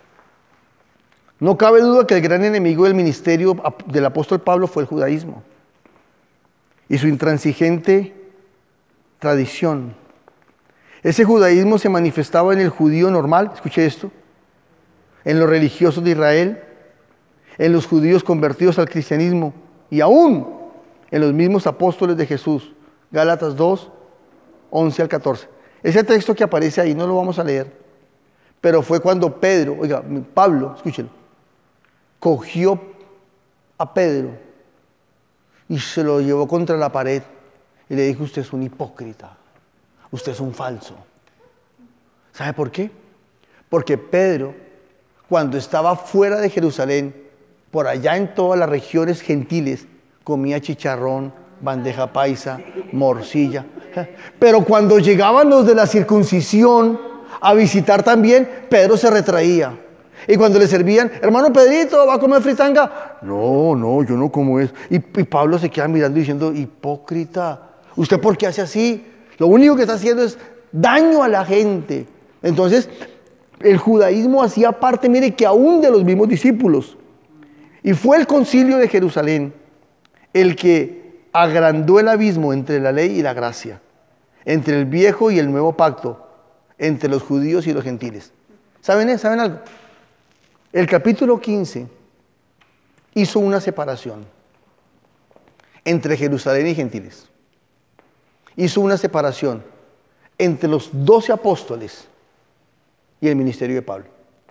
No cabe duda que el gran enemigo del ministerio del apóstol Pablo fue el judaísmo y su intransigente tradición. Ese judaísmo se manifestaba en el judío normal, escuche esto, en los religiosos de Israel, en los judíos convertidos al cristianismo y aún en los mismos apóstoles de Jesús. Gálatas dos, once al catorce. Ese texto que aparece ahí no lo vamos a leer, pero fue cuando Pedro, oiga, Pablo, escúchelo, cogió a Pedro y se lo llevó contra la pared y le dijo, usted es un hipócrita, usted es un falso. ¿Sabe por qué? Porque Pedro, cuando estaba fuera de Jerusalén, por allá en todas las regiones gentiles, comía chicharrón, bandeja paisa, morcilla. Pero cuando llegaban los de la circuncisión a visitar también, Pedro se retraía. Y cuando le servían, hermano Pedrito, ¿va a comer fritanga? No, no, yo no como eso. Y, y Pablo se queda mirando diciendo, hipócrita, ¿usted por qué hace así? Lo único que está haciendo es daño a la gente. Entonces, el judaísmo hacía parte, mire, que aún de los mismos discípulos. Y fue el Concilio de Jerusalén el que agrandó el abismo entre la ley y la gracia, entre el viejo y el nuevo pacto, entre los judíos y los gentiles. ¿Saben, ¿saben algo? El capítulo quince hizo una separación entre Jerusalén y gentiles. Hizo una separación entre los doce apóstoles y el ministerio de Pablo.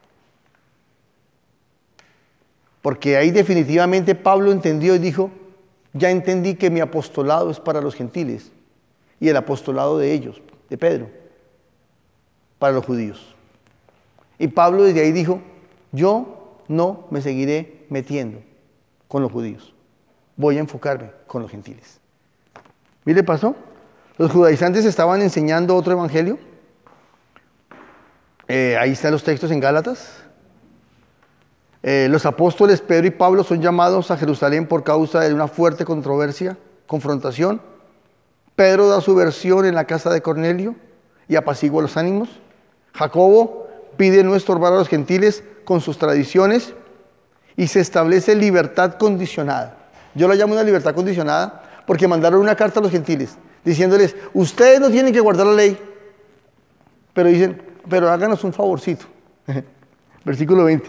Porque ahí definitivamente Pablo entendió y dijo, ya entendí que mi apostolado es para los gentiles y el apostolado de ellos, de Pedro, para los judíos. Y Pablo desde ahí dijo, yo no me seguiré metiendo con los judíos, voy a enfocarme con los gentiles. ¿Mire pasó? Los judaizantes estaban enseñando otro evangelio. Eh, ahí están los textos en Gálatas. Eh, los apóstoles Pedro y Pablo son llamados a Jerusalén por causa de una fuerte controversia, confrontación. Pedro da su versión en la casa de Cornelio y apacigua los ánimos. Jacobo pide no estorbar a los gentiles con sus tradiciones y se establece libertad condicionada. Yo la llamo una libertad condicionada porque mandaron una carta a los gentiles diciéndoles, ustedes no tienen que guardar la ley, pero dicen, pero háganos un favorcito. Versículo veinte.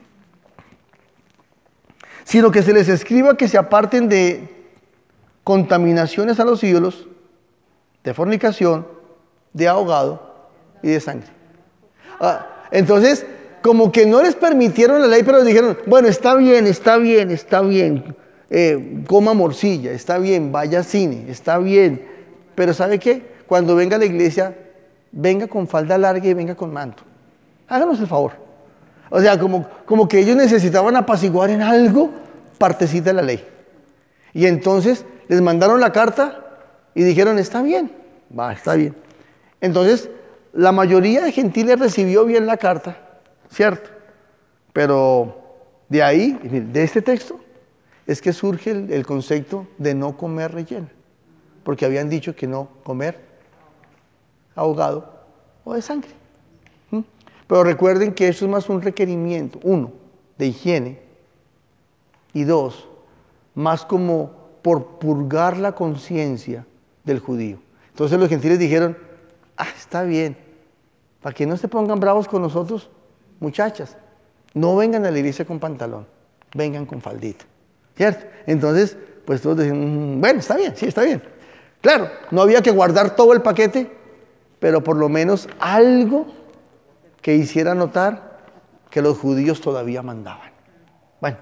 Sino que se les escriba que se aparten de contaminaciones a los ídolos, de fornicación, de ahogado y de sangre. Ah, entonces, como que no les permitieron la ley, pero les dijeron, bueno, está bien, está bien, está bien, eh, coma morcilla, está bien, vaya al cine, está bien, pero ¿sabe qué? Cuando venga a la iglesia, venga con falda larga y venga con manto. Háganos el favor. O sea, como, como que ellos necesitaban apaciguar en algo partecita de la ley. Y entonces les mandaron la carta y dijeron, está bien, va, está bien. Entonces, la mayoría de gentiles recibió bien la carta, ¿cierto? Pero de ahí, de este texto, es que surge el, el concepto de no comer relleno. Porque habían dicho que no comer ahogado o de sangre. ¿Mm? Pero recuerden que eso es más un requerimiento, uno, de higiene, y dos, más como por purgar la conciencia del judío. Entonces los gentiles dijeron, ah, está bien, para que no se pongan bravos con nosotros, muchachas, no vengan a la iglesia con pantalón, vengan con faldita, ¿cierto? Entonces, pues todos decían, bueno, está bien, sí, está bien. Claro, no había que guardar todo el paquete, pero por lo menos algo que hiciera notar que los judíos todavía mandaban. Bueno,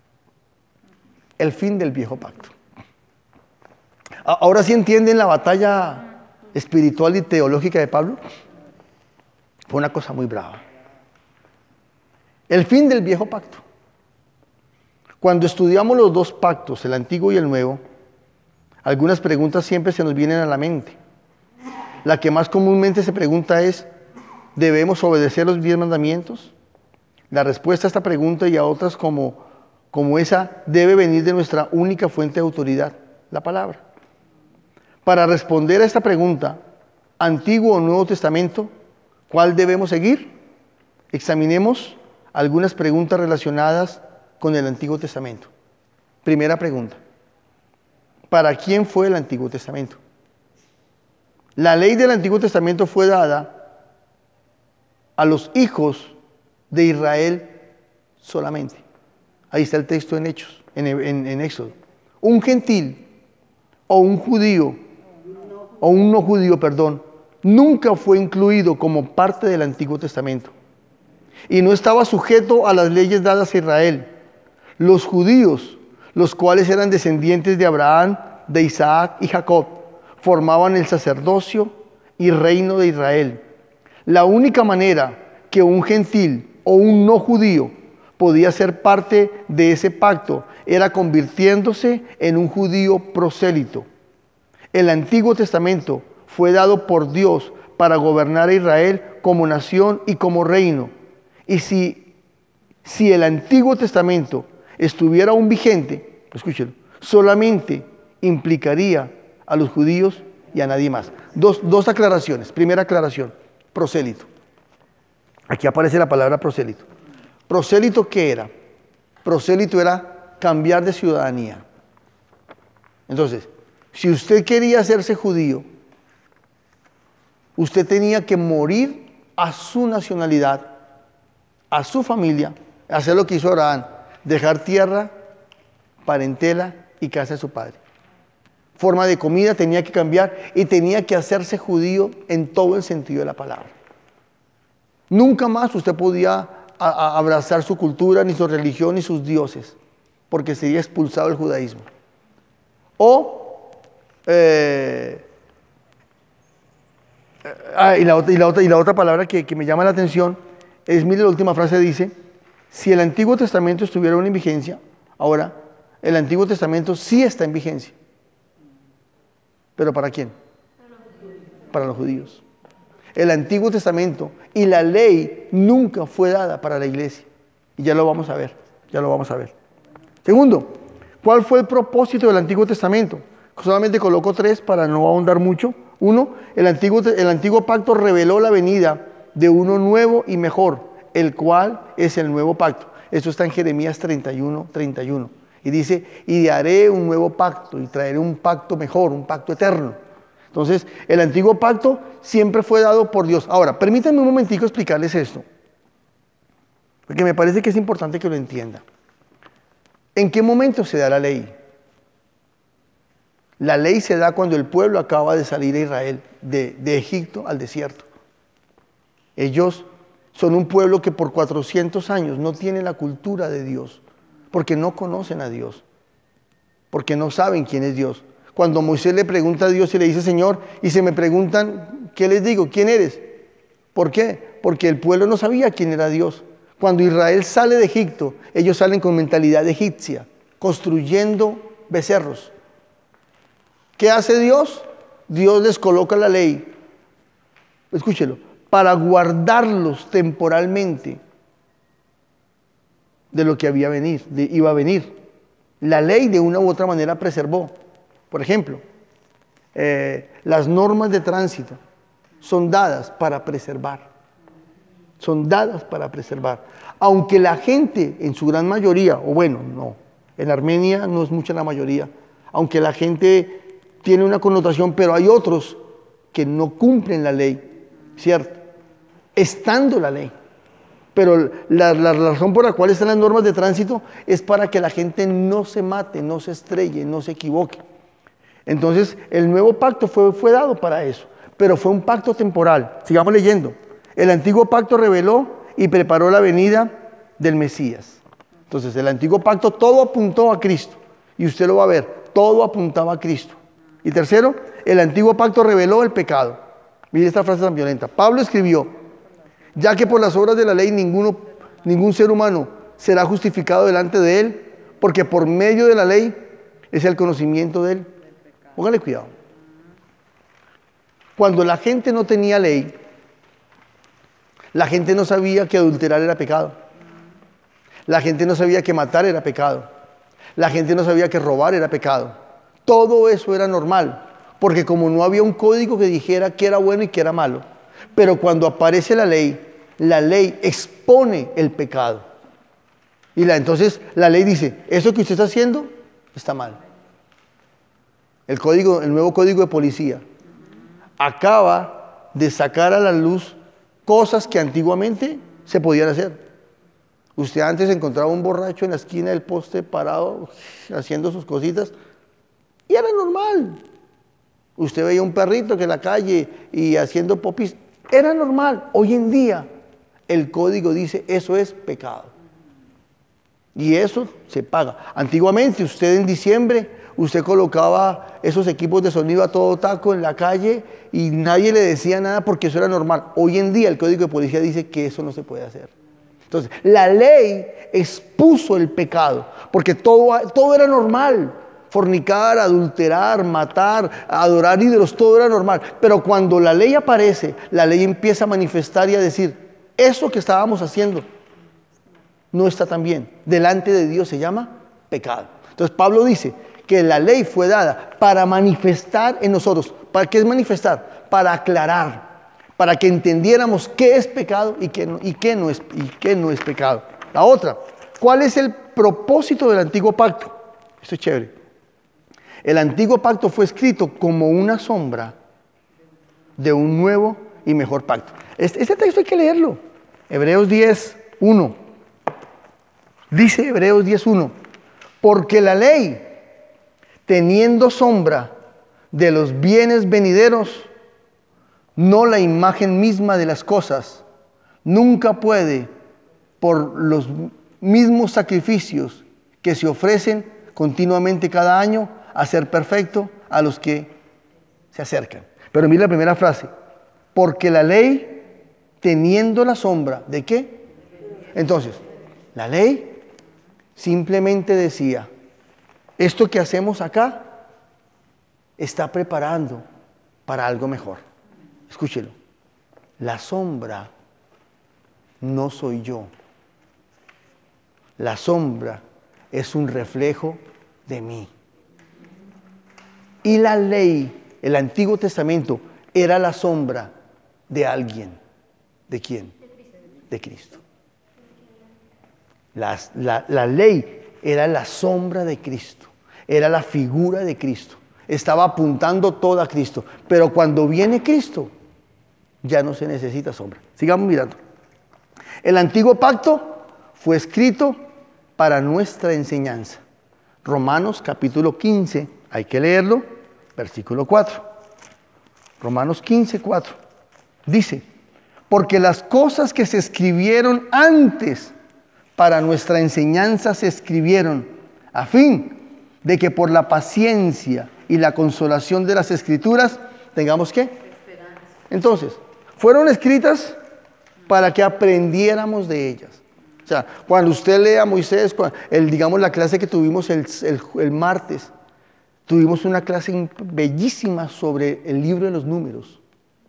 el fin del viejo pacto. Ahora sí entienden la batalla espiritual y teológica de Pablo. Fue una cosa muy brava. El fin del viejo pacto. Cuando estudiamos los dos pactos, el antiguo y el nuevo, algunas preguntas siempre se nos vienen a la mente. La que más comúnmente se pregunta es, ¿debemos obedecer los diez mandamientos? La respuesta a esta pregunta y a otras como, como esa debe venir de nuestra única fuente de autoridad, la palabra. Para responder a esta pregunta, Antiguo o Nuevo Testamento, ¿cuál debemos seguir? Examinemos algunas preguntas relacionadas con el Antiguo Testamento. Primera pregunta. ¿Para quién fue el Antiguo Testamento? La ley del Antiguo Testamento fue dada a los hijos de Israel solamente. Ahí está el texto en Hechos, en, en, en Éxodo. Un gentil o un judío, o un no judío, perdón, nunca fue incluido como parte del Antiguo Testamento. Y no estaba sujeto a las leyes dadas a Israel. Los judíos, los cuales eran descendientes de Abraham, de Isaac y Jacob, formaban el sacerdocio y reino de Israel. La única manera que un gentil o un no judío podía ser parte de ese pacto era convirtiéndose en un judío prosélito. El Antiguo Testamento fue dado por Dios para gobernar a Israel como nación y como reino. Y si, si el Antiguo Testamento estuviera aún vigente, escúchelo, solamente implicaría a los judíos y a nadie más. Dos, dos aclaraciones. Primera aclaración, prosélito. Aquí aparece la palabra prosélito. ¿Prosélito qué era? Prosélito era cambiar de ciudadanía. Entonces, si usted quería hacerse judío, usted tenía que morir a su nacionalidad, a su familia, hacer lo que hizo Abraham, dejar tierra, parentela y casa de su padre. Forma de comida tenía que cambiar y tenía que hacerse judío en todo el sentido de la palabra. Nunca más usted podía a, a abrazar su cultura, ni su religión, ni sus dioses, porque sería expulsado del judaísmo. O, eh, ah, y, la otra, y, la otra, y la otra palabra que, que me llama la atención es, mire, la última frase dice, si el Antiguo Testamento estuviera aún en vigencia, ahora, el Antiguo Testamento sí está en vigencia. ¿Pero para quién? Para los judíos. El Antiguo Testamento y la ley nunca fue dada para la iglesia. Y ya lo vamos a ver, ya lo vamos a ver. Segundo, ¿cuál fue el propósito del Antiguo Testamento? Solamente coloco tres para no ahondar mucho. Uno, el Antiguo, el Antiguo Pacto reveló la venida de uno nuevo y mejor, el cual es el nuevo pacto. Esto está en Jeremías treinta y uno, treinta y uno. Y dice, y haré un nuevo pacto y traeré un pacto mejor, un pacto eterno. Entonces, el Antiguo Pacto siempre fue dado por Dios. Ahora, permítanme un momentico explicarles esto, porque me parece que es importante que lo entiendan. ¿En qué momento se da la ley? La ley se da cuando el pueblo acaba de salir a Israel, de, de Egipto al desierto. Ellos son un pueblo que por cuatrocientos años no tiene la cultura de Dios, porque no conocen a Dios, porque no saben quién es Dios. Cuando Moisés le pregunta a Dios y le dice, Señor, y se me preguntan, ¿qué les digo? ¿Quién eres? ¿Por qué? Porque el pueblo no sabía quién era Dios. Cuando Israel sale de Egipto, ellos salen con mentalidad egipcia, construyendo becerros. ¿Qué hace Dios? Dios les coloca la ley, escúchelo, para guardarlos temporalmente de lo que había venir, de, iba a venir. La ley de una u otra manera preservó. Por ejemplo, eh, las normas de tránsito son dadas para preservar. Son dadas para preservar. Aunque la gente en su gran mayoría, o bueno, no, en Armenia no es mucha la mayoría, aunque la gente tiene una connotación, pero hay otros que no cumplen la ley, ¿cierto? Estando la ley. Pero la, la razón por la cual están las normas de tránsito es para que la gente no se mate, no se estrelle, no se equivoque. Entonces, el nuevo pacto fue, fue dado para eso, pero fue un pacto temporal. Sigamos leyendo. El antiguo pacto reveló y preparó la venida del Mesías. Entonces, el antiguo pacto todo apuntó a Cristo. Y usted lo va a ver, todo apuntaba a Cristo. Y tercero, el antiguo pacto reveló el pecado. Mire esta frase tan violenta. Pablo escribió, ya que por las obras de la ley ninguno, ningún ser humano será justificado delante de él, porque por medio de la ley es el conocimiento de él. Póngale cuidado. Cuando la gente no tenía ley, la gente no sabía que adulterar era pecado. La gente no sabía que matar era pecado. La gente no sabía que robar era pecado. Todo eso era normal, porque como no había un código que dijera qué era bueno y qué era malo, pero cuando aparece la ley, la ley expone el pecado. Y la, entonces la ley dice, eso que usted está haciendo está mal. El código, el nuevo código de policía acaba de sacar a la luz cosas que antiguamente se podían hacer. Usted antes encontraba un borracho en la esquina del poste parado haciendo sus cositas y era normal. Usted veía un perrito que en la calle y haciendo popis, era normal. Hoy en día el código dice eso es pecado. Y eso se paga. Antiguamente usted en diciembre, usted colocaba esos equipos de sonido a todo taco en la calle y nadie le decía nada porque eso era normal. Hoy en día el código de policía dice que eso no se puede hacer. Entonces, la ley expuso el pecado porque todo, todo era normal. Fornicar, adulterar, matar, adorar ídolos, todo era normal. Pero cuando la ley aparece, la ley empieza a manifestar y a decir, eso que estábamos haciendo no está tan bien. Delante de Dios se llama pecado. Entonces Pablo dice que la ley fue dada para manifestar en nosotros. ¿Para qué es manifestar? Para aclarar, para que entendiéramos qué es pecado y qué no, y qué no es, y qué no es pecado. La otra, ¿cuál es el propósito del antiguo pacto? Esto es chévere. El antiguo pacto fue escrito como una sombra de un nuevo y mejor pacto. Este, este texto hay que leerlo. Hebreos diez, uno. Dice Hebreos diez, uno. Porque la ley, teniendo sombra de los bienes venideros, no la imagen misma de las cosas, nunca puede, por los mismos sacrificios que se ofrecen continuamente cada año, hacer perfecto a los que se acercan. Pero mira la primera frase. Porque la ley, teniendo la sombra, ¿de qué? Entonces, la ley simplemente decía, esto que hacemos acá está preparando para algo mejor. Escúchelo. La sombra no soy yo. La sombra es un reflejo de mí. Y la ley, el Antiguo Testamento, era la sombra de alguien. ¿De quién? De Cristo. La, la, la ley era la sombra de Cristo, era la figura de Cristo. Estaba apuntando todo a Cristo. Pero cuando viene Cristo, ya no se necesita sombra. Sigamos mirando. El antiguo pacto fue escrito para nuestra enseñanza. Romanos capítulo quince, hay que leerlo, versículo cuatro. Romanos quince, cuatro. Dice, porque las cosas que se escribieron antes para nuestra enseñanza se escribieron a fin de que por la paciencia y la consolación de las Escrituras tengamos ¿qué? Esperanza. Entonces, fueron escritas para que aprendiéramos de ellas. O sea, cuando usted lea a Moisés, el, digamos la clase que tuvimos el, el, el martes, tuvimos una clase bellísima sobre el libro de los números.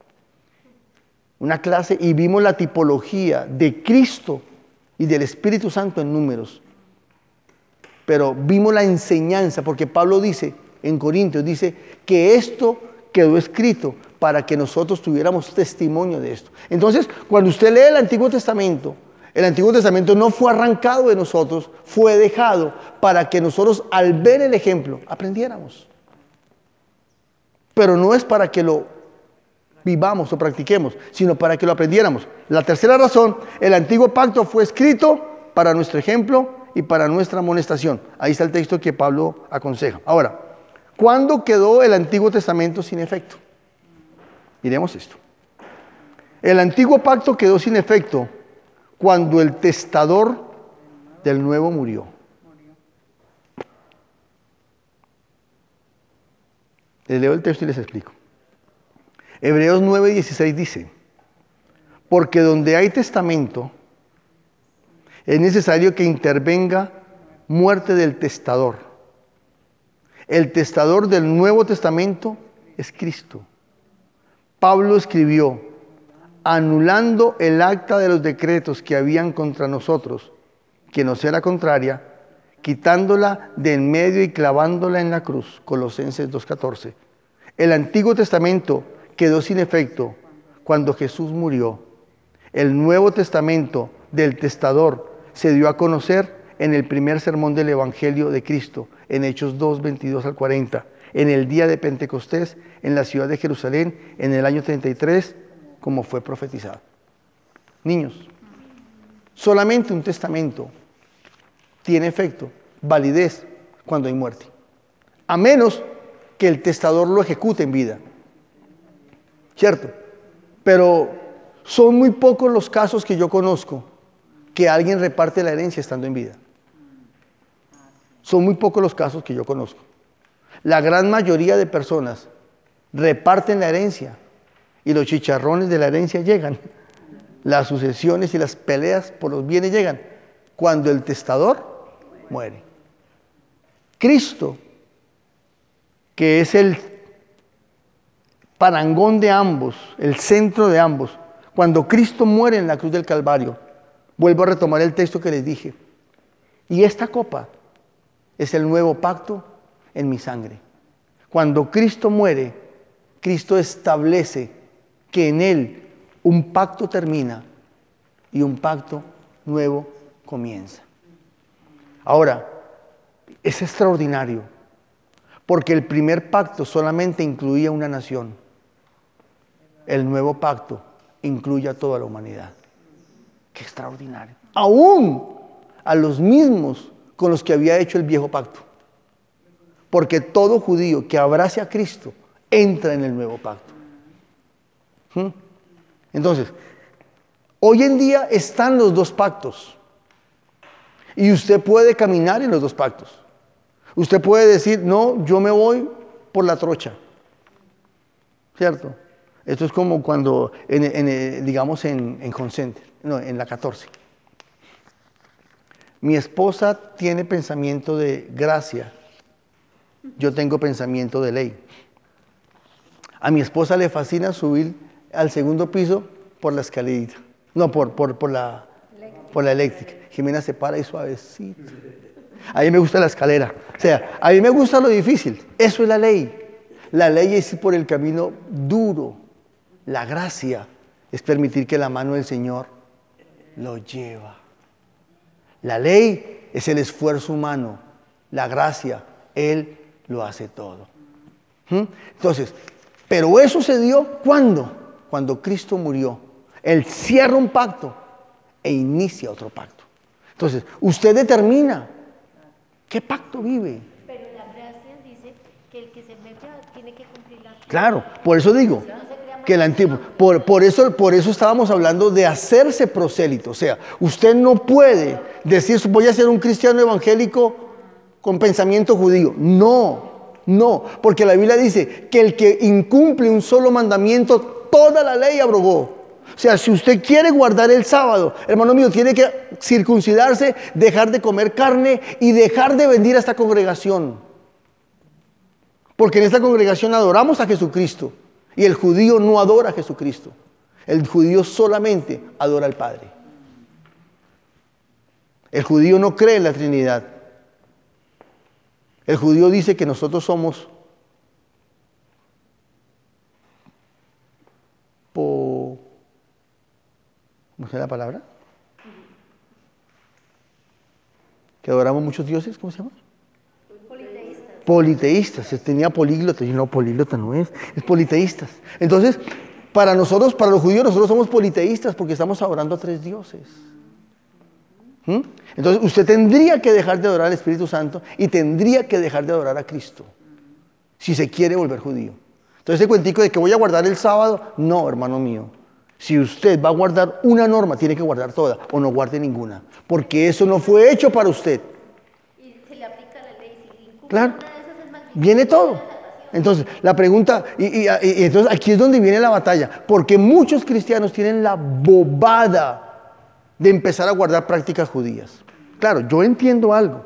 Una clase y vimos la tipología de Cristo y del Espíritu Santo en números. Pero vimos la enseñanza, porque Pablo dice en Corintios, dice que esto quedó escrito para que nosotros tuviéramos testimonio de esto. Entonces, cuando usted lee el Antiguo Testamento, el Antiguo Testamento no fue arrancado de nosotros, fue dejado para que nosotros al ver el ejemplo aprendiéramos. Pero no es para que lo vivamos o practiquemos, sino para que lo aprendiéramos. La tercera razón, el Antiguo Pacto fue escrito para nuestro ejemplo y para nuestra amonestación. Ahí está el texto que Pablo aconseja. Ahora, ¿cuándo quedó el Antiguo Testamento sin efecto? Miremos esto. El Antiguo Pacto quedó sin efecto cuando el testador del nuevo murió. Les leo el texto y les explico. Hebreos nueve dieciséis dice, porque donde hay testamento, es necesario que intervenga muerte del testador. El testador del Nuevo Testamento es Cristo. Pablo escribió, anulando el acta de los decretos que habían contra nosotros, que nos era contraria, quitándola de en medio y clavándola en la cruz. Colosenses dos catorce. El Antiguo Testamento quedó sin efecto cuando Jesús murió. El Nuevo Testamento del testador se dio a conocer en el primer sermón del Evangelio de Cristo, en Hechos dos, veintidós al cuarenta, en el día de Pentecostés, en la ciudad de Jerusalén, en el año treinta y tres, como fue profetizado. Niños, solamente un testamento tiene efecto, validez, cuando hay muerte. A menos que el testador lo ejecute en vida. ¿Cierto? Pero son muy pocos los casos que yo conozco que alguien reparte la herencia estando en vida. Son muy pocos los casos que yo conozco. La gran mayoría de personas reparten la herencia y los chicharrones de la herencia llegan. Las sucesiones y las peleas por los bienes llegan cuando el testador muere. Cristo, que es el parangón de ambos, el centro de ambos, cuando Cristo muere en la cruz del Calvario, vuelvo a retomar el texto que les dije, y esta copa es el nuevo pacto en mi sangre. Cuando Cristo muere, Cristo establece que en Él un pacto termina y un pacto nuevo comienza. Ahora, es extraordinario, porque el primer pacto solamente incluía una nación. El nuevo pacto incluye a toda la humanidad. ¡Qué extraordinario! Aún a los mismos con los que había hecho el viejo pacto. Porque todo judío que abrace a Cristo entra en el nuevo pacto. ¿Mm? Entonces, hoy en día están los dos pactos. Y usted puede caminar en los dos pactos. Usted puede decir, no, yo me voy por la trocha. ¿Cierto? Esto es como cuando, en, en, digamos, en, en Home Center, no, en la catorce. Mi esposa tiene pensamiento de gracia. Yo tengo pensamiento de ley. A mi esposa le fascina subir al segundo piso por la escalerita. No, por, por, por la... por la eléctrica. Jimena se para y suavecito. A mí me gusta la escalera. O sea, a mí me gusta lo difícil. Eso es la ley. La ley es ir por el camino duro. La gracia es permitir que la mano del Señor lo lleva. La ley es el esfuerzo humano. La gracia, Él lo hace todo. ¿Mm? Entonces, pero eso se dio ¿cuándo? Cuando Cristo murió. Él cierra un pacto e inicia otro pacto. Entonces, usted determina qué pacto vive. Pero la gracia dice que el que se mete tiene que cumplir la... Claro, por eso digo que el antiguo, por, por, eso, por eso estábamos hablando de hacerse prosélito. O sea, usted no puede decir, voy a ser un cristiano evangélico con pensamiento judío. No, no, porque la Biblia dice que el que incumple un solo mandamiento, toda la ley abrogó. O sea, si usted quiere guardar el sábado, hermano mío, tiene que circuncidarse, dejar de comer carne y dejar de venir a esta congregación. Porque en esta congregación adoramos a Jesucristo y el judío no adora a Jesucristo. El judío solamente adora al Padre. El judío no cree en la Trinidad. El judío dice que nosotros somos po... ¿cómo es la palabra? Que adoramos muchos dioses, ¿cómo se llama? Politeístas. Politeístas. Se tenía políglota, y no, políglota no es, es politeístas. Entonces, para nosotros, para los judíos, nosotros somos politeístas porque estamos adorando a tres dioses. ¿Mm? Entonces, usted tendría que dejar de adorar al Espíritu Santo y tendría que dejar de adorar a Cristo si se quiere volver judío. Entonces, ese cuentico de que voy a guardar el sábado, no, hermano mío. Si usted va a guardar una norma, tiene que guardar toda o no guarde ninguna, porque eso no fue hecho para usted. Y se le aplica la ley. Si incumple Claro, una de esas es maldición. viene todo. Entonces, la pregunta, y, y, y entonces aquí es donde viene la batalla, porque muchos cristianos tienen la bobada de empezar a guardar prácticas judías. Claro, yo entiendo algo.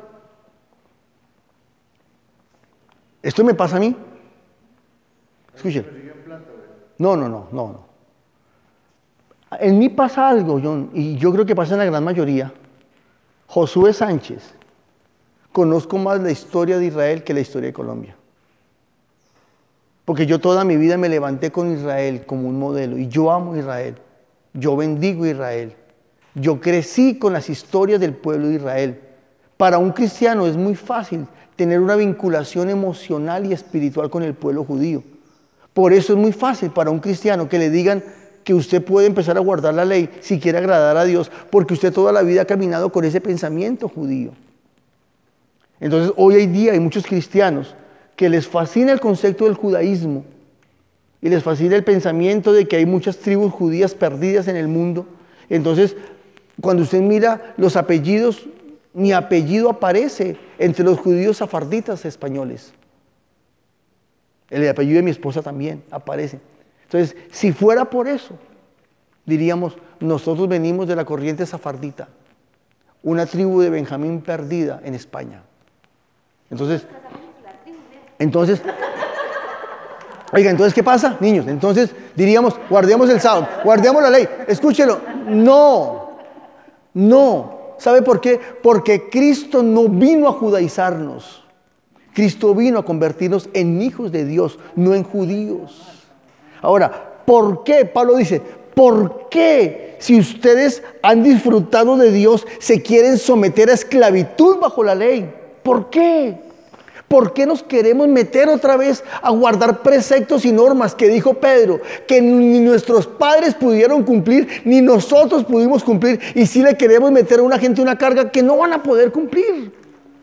¿Esto me pasa a mí? Escuchen. No, no, no, no, no. En mí pasa algo, John, y yo creo que pasa en la gran mayoría. Josué Sánchez, conozco más la historia de Israel que la historia de Colombia. Porque yo toda mi vida me levanté con Israel como un modelo, y yo amo Israel. Yo bendigo Israel. Yo crecí con las historias del pueblo de Israel. Para un cristiano es muy fácil tener una vinculación emocional y espiritual con el pueblo judío. Por eso es muy fácil para un cristiano que le digan que usted puede empezar a guardar la ley si quiere agradar a Dios, porque usted toda la vida ha caminado con ese pensamiento judío. Entonces, hoy en día hay muchos cristianos que les fascina el concepto del judaísmo y les fascina el pensamiento de que hay muchas tribus judías perdidas en el mundo. Entonces, cuando usted mira los apellidos, mi apellido aparece entre los judíos safarditas españoles. El apellido de mi esposa también aparece. Entonces, si fuera por eso, diríamos, nosotros venimos de la corriente safardita, una tribu de Benjamín perdida en España. Entonces, entonces, oiga, entonces, ¿qué pasa, niños? Entonces, diríamos, guardemos el sábado, guardemos la ley, escúchelo. No, no. ¿Sabe por qué? Porque Cristo no vino a judaizarnos. Cristo vino a convertirnos en hijos de Dios, no en judíos. Ahora, ¿por qué? Pablo dice, ¿por qué si ustedes han disfrutado de Dios se quieren someter a esclavitud bajo la ley? ¿Por qué? ¿Por qué nos queremos meter otra vez a guardar preceptos y normas que dijo Pedro, que ni nuestros padres pudieron cumplir, ni nosotros pudimos cumplir, y si le queremos meter a una gente una carga que no van a poder cumplir?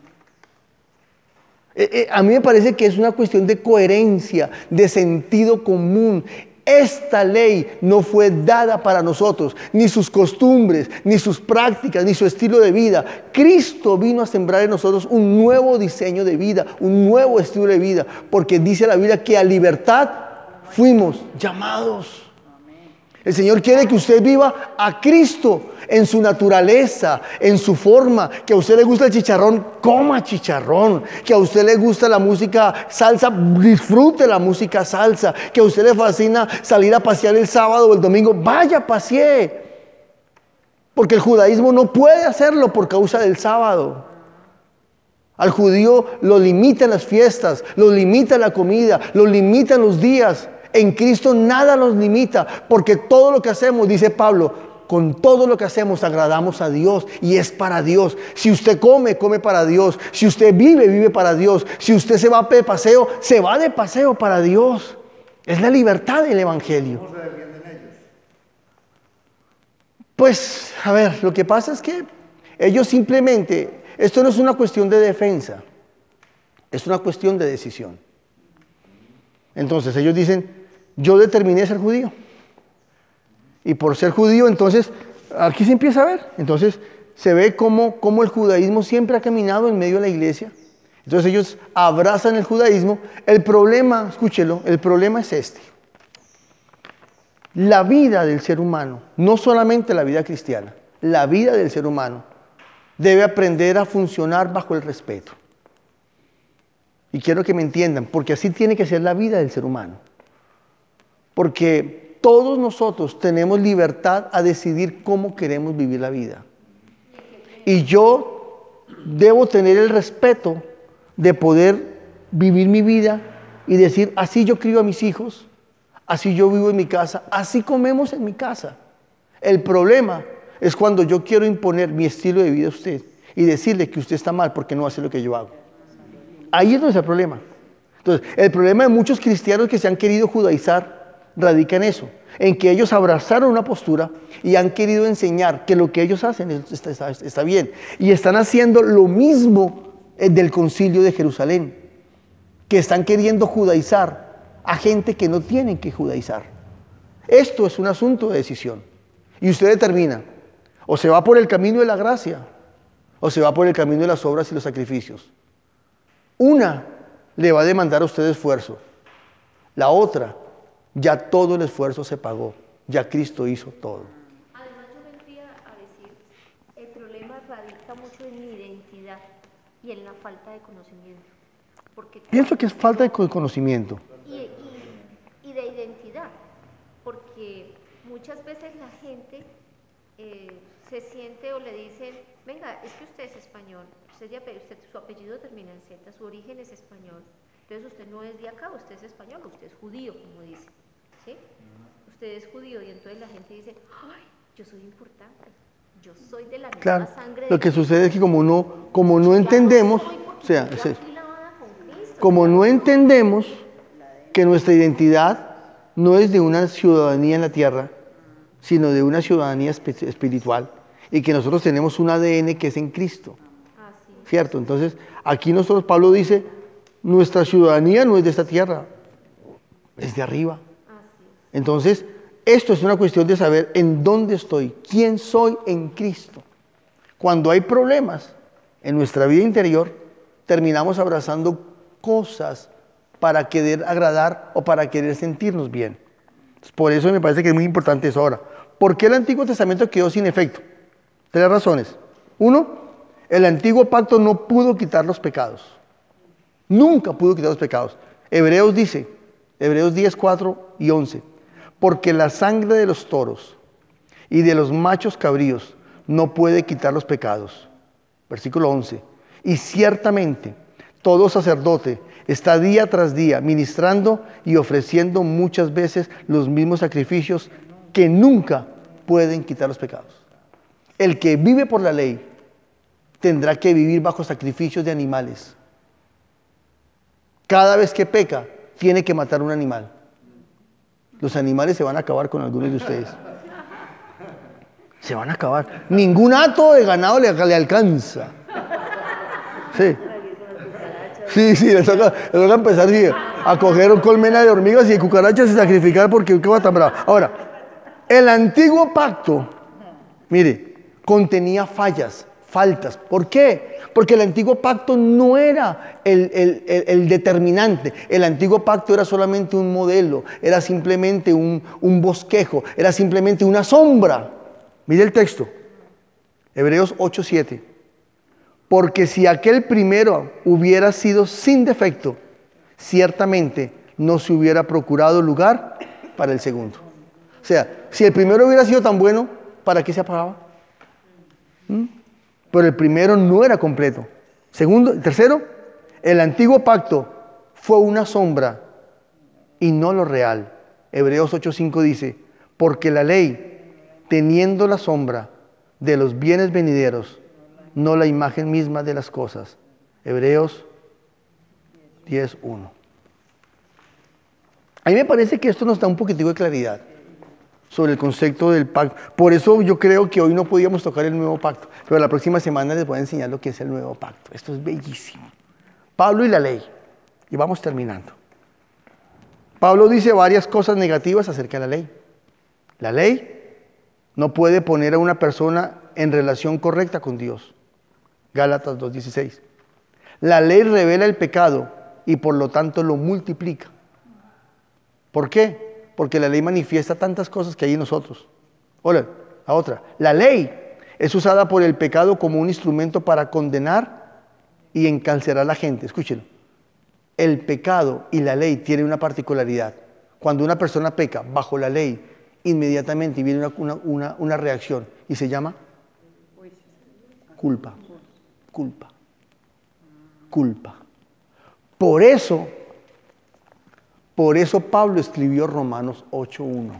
Eh, eh, a mí me parece que es una cuestión de coherencia, de sentido común. Esta ley no fue dada para nosotros, ni sus costumbres, ni sus prácticas, ni su estilo de vida. Cristo vino a sembrar en nosotros un nuevo diseño de vida, un nuevo estilo de vida, porque dice la Biblia que a libertad fuimos llamados. El Señor quiere que usted viva a Cristo en su naturaleza, en su forma. Que a usted le gusta el chicharrón, coma chicharrón. Que a usted le gusta la música salsa, disfrute la música salsa. Que a usted le fascina salir a pasear el sábado o el domingo, vaya, pasee. Porque el judaísmo no puede hacerlo por causa del sábado. Al judío lo limitan las fiestas, lo limita la comida, lo limitan los días. En Cristo nada los limita, porque todo lo que hacemos, dice Pablo, con todo lo que hacemos agradamos a Dios y es para Dios. Si usted come, come para Dios. Si usted vive, vive para Dios. Si usted se va de paseo, se va de paseo para Dios. Es la libertad del Evangelio. ¿Cómo se defienden ellos? Pues, a ver, lo que pasa es que ellos simplemente, esto no es una cuestión de defensa, es una cuestión de decisión. Entonces ellos dicen, yo determiné ser judío. Y por ser judío, entonces, aquí se empieza a ver. Entonces, se ve cómo, cómo el judaísmo siempre ha caminado en medio de la iglesia. Entonces ellos abrazan el judaísmo. El problema, escúchelo, el problema es este. La vida del ser humano, no solamente la vida cristiana, la vida del ser humano debe aprender a funcionar bajo el respeto. Y quiero que me entiendan, porque así tiene que ser la vida del ser humano. Porque todos nosotros tenemos libertad a decidir cómo queremos vivir la vida. Y yo debo tener el respeto de poder vivir mi vida y decir, así yo crío a mis hijos, así yo vivo en mi casa, así comemos en mi casa. El problema es cuando yo quiero imponer mi estilo de vida a usted y decirle que usted está mal porque no hace lo que yo hago. Ahí es donde está el problema. Entonces, el problema de muchos cristianos que se han querido judaizar radica en eso, en que ellos abrazaron una postura y han querido enseñar que lo que ellos hacen está, está, está bien. Y están haciendo lo mismo del concilio de Jerusalén, que están queriendo judaizar a gente que no tienen que judaizar. Esto es un asunto de decisión. Y usted determina, o se va por el camino de la gracia, o se va por el camino de las obras y los sacrificios. Una le va a demandar a usted esfuerzo. La otra, ya todo el esfuerzo se pagó. Ya Cristo hizo todo. Además, yo vendría a decir, el problema radica mucho en mi identidad y en la falta de conocimiento. Porque Pienso que es falta de conocimiento. y, y, y de identidad, porque muchas veces la gente eh, se siente o le dicen, venga, es que usted es español, usted, ya, usted su apellido termina en Z, su origen es español, entonces usted no es de acá, usted es español, usted es judío, como dice, ¿sí? Usted es judío y entonces la gente dice, ay, yo soy importante, yo soy de la misma Claro, sangre. lo de que sucede es que como no, como no entendemos, o sea, es eso. Como no entendemos que nuestra identidad no es de una ciudadanía en la tierra, sino de una ciudadanía esp- espiritual, y que nosotros tenemos un A D N que es en Cristo, ¿cierto? Entonces, aquí nosotros, Pablo dice, nuestra ciudadanía no es de esta tierra, es de arriba. Entonces, esto es una cuestión de saber en dónde estoy, quién soy en Cristo. Cuando hay problemas en nuestra vida interior, terminamos abrazando cosas para querer agradar o para querer sentirnos bien. Por eso me parece que es muy importante eso ahora. ¿Por qué el Antiguo Testamento quedó sin efecto? Tres razones. Uno, el Antiguo Pacto no pudo quitar los pecados. Nunca pudo quitar los pecados. Hebreos dice, Hebreos diez, cuatro y once, porque la sangre de los toros y de los machos cabríos no puede quitar los pecados. Versículo once. Y ciertamente todo sacerdote está día tras día ministrando y ofreciendo muchas veces los mismos sacrificios que nunca pueden quitar los pecados. El que vive por la ley tendrá que vivir bajo sacrificios de animales. Cada vez que peca, tiene que matar un animal. Los animales se van a acabar con algunos de ustedes. Se van a acabar. Ningún hato de ganado le, le alcanza. Sí. Sí, sí, les toca, les toca empezar sí, a coger un colmena de hormigas y de cucarachas y sacrificar porque qué va tan bravo. Ahora, el antiguo pacto, mire, contenía fallas, faltas. ¿Por qué? Porque el antiguo pacto no era el, el, el, el determinante. El antiguo pacto era solamente un modelo, era simplemente un, un bosquejo, era simplemente una sombra. Mire el texto, Hebreos ocho, siete. Porque si aquel primero hubiera sido sin defecto, ciertamente no se hubiera procurado lugar para el segundo. O sea, si el primero hubiera sido tan bueno, ¿para qué se apagaba? ¿Mm? Pero el primero no era completo. Segundo, tercero, el antiguo pacto fue una sombra y no lo real. Hebreos ocho cinco dice, porque la ley, teniendo la sombra de los bienes venideros, no la imagen misma de las cosas. Hebreos diez uno. A mí me parece que esto nos da un poquitico de claridad sobre el concepto del pacto. Por eso yo creo que hoy no podíamos tocar el nuevo pacto, pero la próxima semana les voy a enseñar lo que es el nuevo pacto. Esto es bellísimo. Pablo y la ley. Y vamos terminando. Pablo dice varias cosas negativas acerca de la ley. La ley no puede poner a una persona en relación correcta con Dios. Gálatas dos dieciséis. La ley revela el pecado y por lo tanto lo multiplica. ¿Por qué? Porque la ley manifiesta tantas cosas que hay en nosotros. Hola, la otra. La ley es usada por el pecado como un instrumento para condenar y encarcelar a la gente. Escúchenlo. El pecado y la ley tienen una particularidad. Cuando una persona peca bajo la ley, inmediatamente viene una, una, una, una reacción y se llama culpa. Culpa. Culpa. Por eso, por eso Pablo escribió Romanos ocho uno.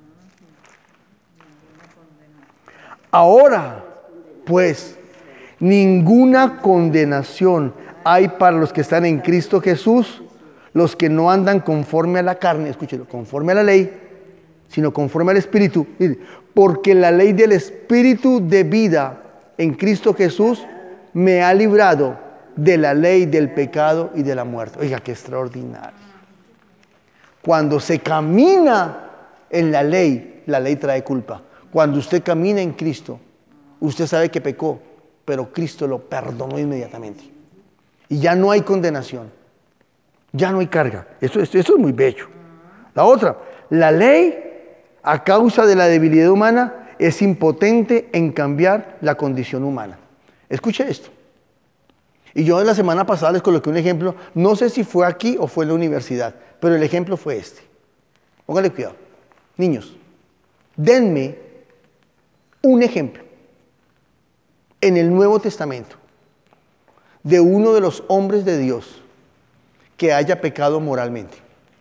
Ahora, pues, ninguna condenación hay para los que están en Cristo Jesús, los que no andan conforme a la carne, escúchelo, conforme a la ley, sino conforme al Espíritu. Porque la ley del Espíritu de vida en Cristo Jesús me ha librado de la ley del pecado y de la muerte. Oiga, qué extraordinario. Cuando se camina en la ley, la ley trae culpa. Cuando usted camina en Cristo, usted sabe que pecó, pero Cristo lo perdonó inmediatamente. Y ya no hay condenación. Ya no hay carga. Esto, esto, esto es muy bello. La otra, la ley, a causa de la debilidad humana, es impotente en cambiar la condición humana. Escuche esto. Y yo la semana pasada les coloqué un ejemplo, no sé si fue aquí o fue en la universidad, pero el ejemplo fue este. Póngale cuidado. Niños, denme un ejemplo en el Nuevo Testamento de uno de los hombres de Dios que haya pecado moralmente.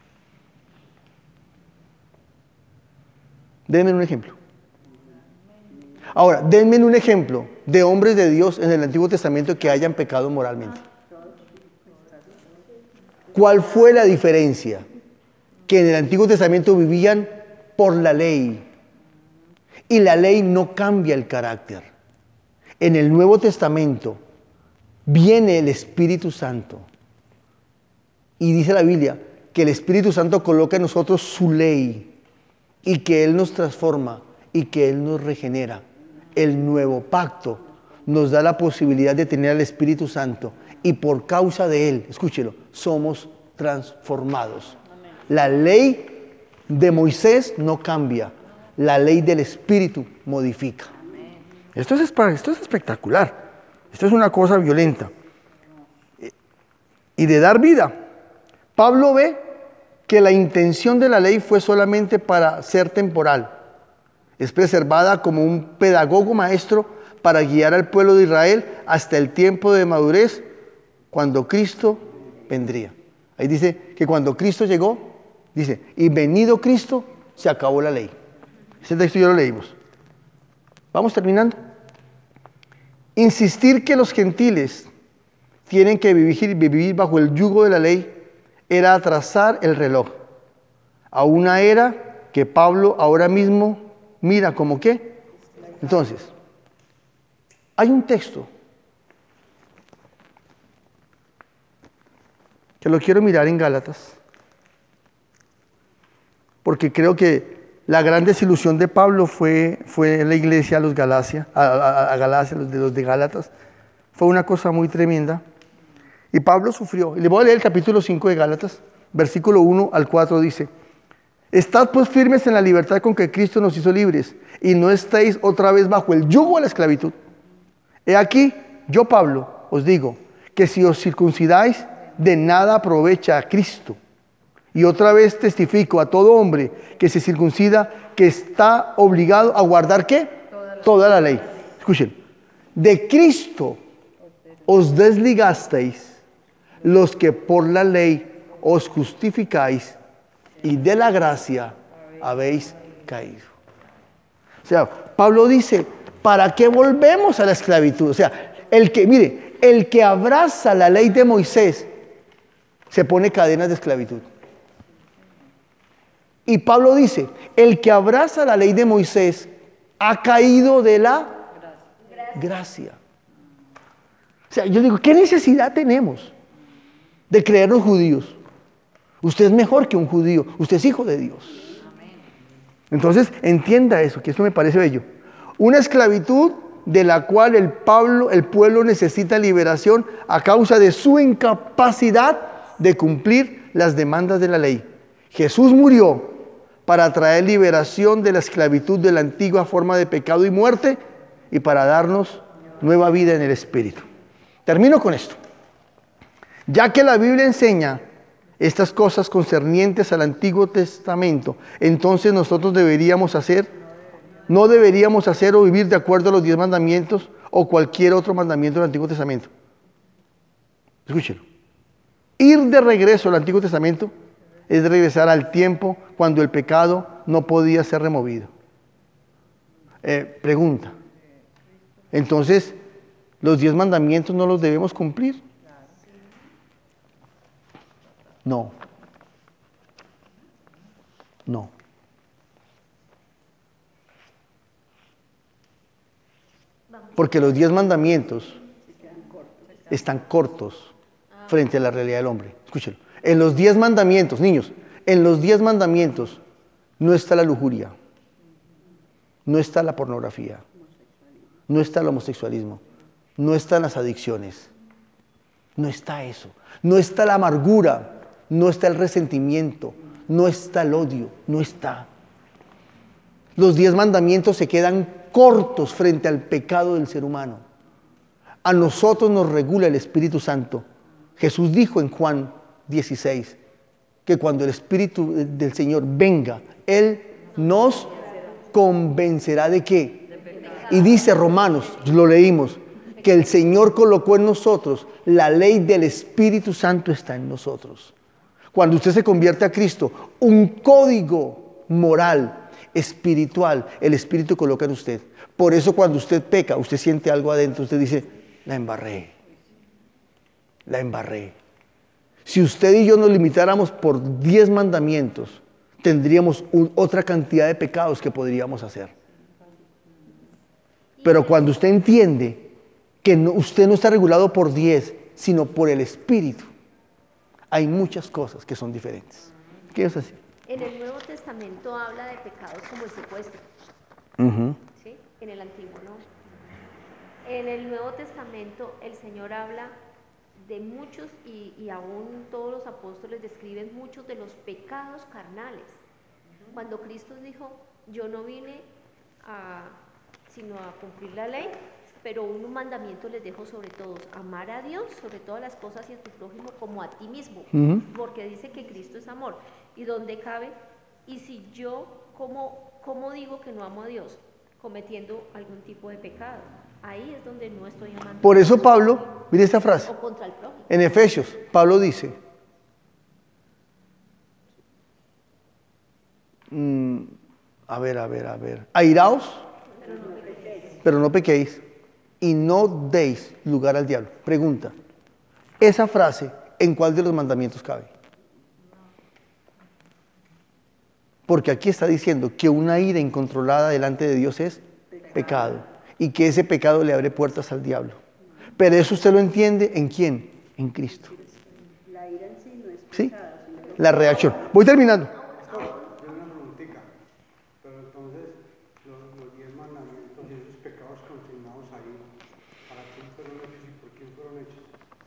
Denme un ejemplo. Ahora, denme un ejemplo de hombres de Dios en el Antiguo Testamento que hayan pecado moralmente. ¿Cuál fue la diferencia? Que en el Antiguo Testamento vivían por la ley. Y la ley no cambia el carácter. En el Nuevo Testamento viene el Espíritu Santo. Y dice la Biblia que el Espíritu Santo coloca en nosotros su ley. Y que Él nos transforma y que Él nos regenera. El nuevo pacto nos da la posibilidad de tener al Espíritu Santo y por causa de Él, escúchelo, somos transformados. Amén. La ley de Moisés no cambia, la ley del Espíritu modifica. Amén. Esto es, esto es espectacular, esto es una cosa violenta. Y de dar vida, Pablo ve que la intención de la ley fue solamente para ser temporal. Es preservada como un pedagogo maestro para guiar al pueblo de Israel hasta el tiempo de madurez cuando Cristo vendría. Ahí dice que cuando Cristo llegó, dice, y venido Cristo, se acabó la ley. Ese texto ya lo leímos. Vamos terminando. Insistir que los gentiles tienen que vivir, vivir bajo el yugo de la ley era atrasar el reloj a una era que Pablo ahora mismo mira como qué. Entonces, hay un texto que lo quiero mirar en Gálatas, porque creo que la gran desilusión de Pablo fue, fue la iglesia a los Galacia, a, a, a Galacia, los de los de Gálatas. Fue una cosa muy tremenda. Y Pablo sufrió. Y le voy a leer el capítulo cinco de Gálatas, versículo uno al cuatro dice: Estad pues firmes en la libertad con que Cristo nos hizo libres, y no estéis otra vez bajo el yugo de la esclavitud. He aquí, yo Pablo, os digo, que si os circuncidáis, de nada aprovecha a Cristo. Y otra vez testifico a todo hombre que se circuncida, que está obligado a guardar ¿qué? Toda la, Toda la ley. Escuchen. De Cristo os desligasteis los que por la ley os justificáis y de la gracia habéis caído. O sea, Pablo dice, ¿para qué volvemos a la esclavitud? O sea, el que, mire, el que abraza la ley de Moisés se pone cadenas de esclavitud. Y Pablo dice, el que abraza la ley de Moisés ha caído de la gracia. O sea, yo digo, ¿qué necesidad tenemos de creernos judíos? Usted es mejor que un judío, usted es hijo de Dios. Entonces, entienda eso, que eso me parece bello. Una esclavitud de la cual el, Pablo, el pueblo necesita liberación a causa de su incapacidad de cumplir las demandas de la ley. Jesús murió para traer liberación de la esclavitud de la antigua forma de pecado y muerte y para darnos nueva vida en el Espíritu. Termino con esto. Ya que la Biblia enseña estas cosas concernientes al Antiguo Testamento, entonces nosotros deberíamos hacer, no deberíamos hacer o vivir de acuerdo a los diez mandamientos o cualquier otro mandamiento del Antiguo Testamento. Escúchelo. Ir de regreso al Antiguo Testamento es regresar al tiempo cuando el pecado no podía ser removido. Eh, pregunta. Entonces, ¿los diez mandamientos no los debemos cumplir? No. No. Porque los diez mandamientos están cortos frente a la realidad del hombre. Escúchelo. En los diez mandamientos, niños, en los diez mandamientos no está la lujuria, no está la pornografía, no está el homosexualismo, no están las adicciones, no está eso, no está la amargura, no está el resentimiento, no está el odio, no está. Los diez mandamientos se quedan cortos frente al pecado del ser humano. A nosotros nos regula el Espíritu Santo. Jesús dijo en Juan dieciséis que cuando el Espíritu del Señor venga, Él nos convencerá de qué. Y dice Romanos, lo leímos, que el Señor colocó en nosotros, la ley del Espíritu Santo está en nosotros. Cuando usted se convierte a Cristo, un código moral, espiritual, el Espíritu coloca en usted. Por eso cuando usted peca, usted siente algo adentro, usted dice, la embarré, la embarré. Si usted y yo nos limitáramos por diez mandamientos, tendríamos un, otra cantidad de pecados que podríamos hacer. Pero cuando usted entiende que no, usted no está regulado por diez, sino por el Espíritu, hay muchas cosas que son diferentes. ¿Qué es así? En el Nuevo Testamento habla de pecados como el secuestro. Uh-huh. ¿Sí? En el Antiguo no. En el Nuevo Testamento el Señor habla de muchos y, y aún todos los apóstoles describen muchos de los pecados carnales. Cuando Cristo dijo, yo no vine a, sino a cumplir la ley, pero un mandamiento les dejo sobre todos, amar a Dios sobre todas las cosas y a tu prójimo como a ti mismo, uh-huh. Porque dice que Cristo es amor. ¿Y dónde cabe? Y si yo, ¿cómo, cómo digo que no amo a Dios? Cometiendo algún tipo de pecado. Ahí es donde no estoy amando. Por eso Pablo, mire esta frase, o contra el prójimo. En Efesios, Pablo dice, mm, a ver, a ver, a ver, airaos, pero no pequéis, pero no pequéis y no deis lugar al diablo. Pregunta, esa frase, ¿en cuál de los mandamientos cabe? Porque aquí está diciendo que una ira incontrolada delante de Dios es pecado y que ese pecado le abre puertas al diablo. Pero eso usted lo entiende ¿en quién? En Cristo. La ira en sí no es ¿Sí? pecado, sino La reacción. Voy terminando. Yo una preguntita, pero entonces los, los diez mandamientos y esos pecados continuados ahí, ¿para quién fueron hechos y por quién fueron hechos?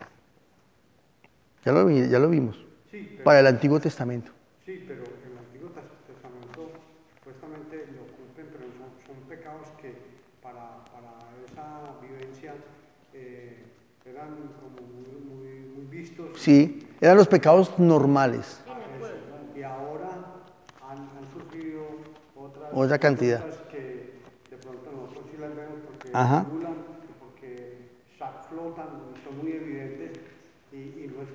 Ya lo, vi- ya lo vimos. Sí, pero, Para el Antiguo Testamento. sí, pero el Antiguo Testamento supuestamente lo cumplen, pero son, son pecados que para, para esa vivencia eh, eran como muy, muy, muy vistos. Sí, eran los pecados normales. Y ahora han, han surgido otras Otra cantidad. cosas que de pronto nosotros sí las vemos porque Ajá. regulan, porque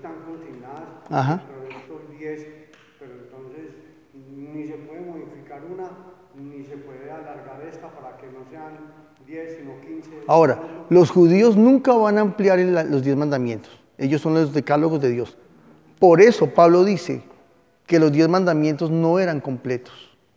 están consignadas Ajá. dentro de estos diez, pero entonces ni se puede modificar una, ni se puede alargar esta para que no sean diez, sino quince. Ahora, los judíos nunca van a ampliar el- los diez mandamientos. Ellos son los decálogos de Dios. Por eso Pablo dice que los diez mandamientos no eran completos.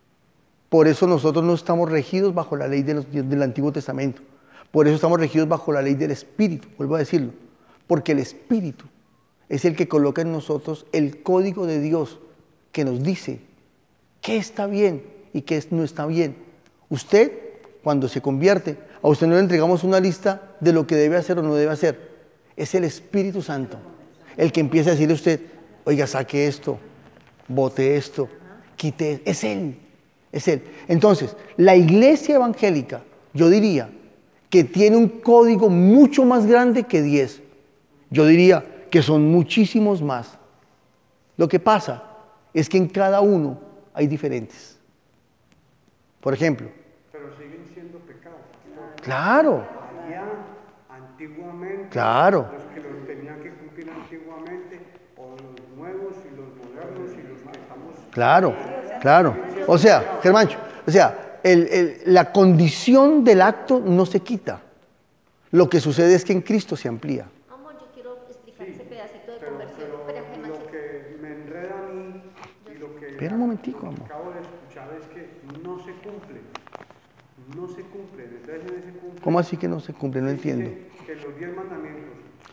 Por eso nosotros no estamos regidos bajo la ley de los- del Antiguo Testamento. Por eso estamos regidos bajo la ley del Espíritu, vuelvo a decirlo. Porque el Espíritu es el que coloca en nosotros el código de Dios que nos dice qué está bien y qué no está bien. Usted, cuando se convierte, a usted no le entregamos una lista de lo que debe hacer o no debe hacer. Es el Espíritu Santo el que empieza a decirle a usted, oiga, saque esto, bote esto, quite. Es Él, es Él. Entonces, la iglesia evangélica, yo diría que tiene un código mucho más grande que diez. Yo diría que son muchísimos más. Lo que pasa es que en cada uno hay diferentes. Por ejemplo, Pero siguen siendo pecados. claro, Allá, antiguamente, claro, los que los tenían que cumplir antiguamente, o los nuevos y los modernos y los que estamos... claro, claro. O sea, Germancho, o sea, el- el- la condición del acto no se quita. Lo que sucede es que en Cristo se amplía. Amor, yo quiero explicar ese pedacito de Pero, conversión. pero Espera, que lo Machi- que me enreda a mí y lo que Espera un momentico, lo que amor. acabo de escuchar es que no se cumple. No se cumple. Entonces no se cumple. ¿Cómo así que no se cumple? No entiendo. Que los diez mandamientos.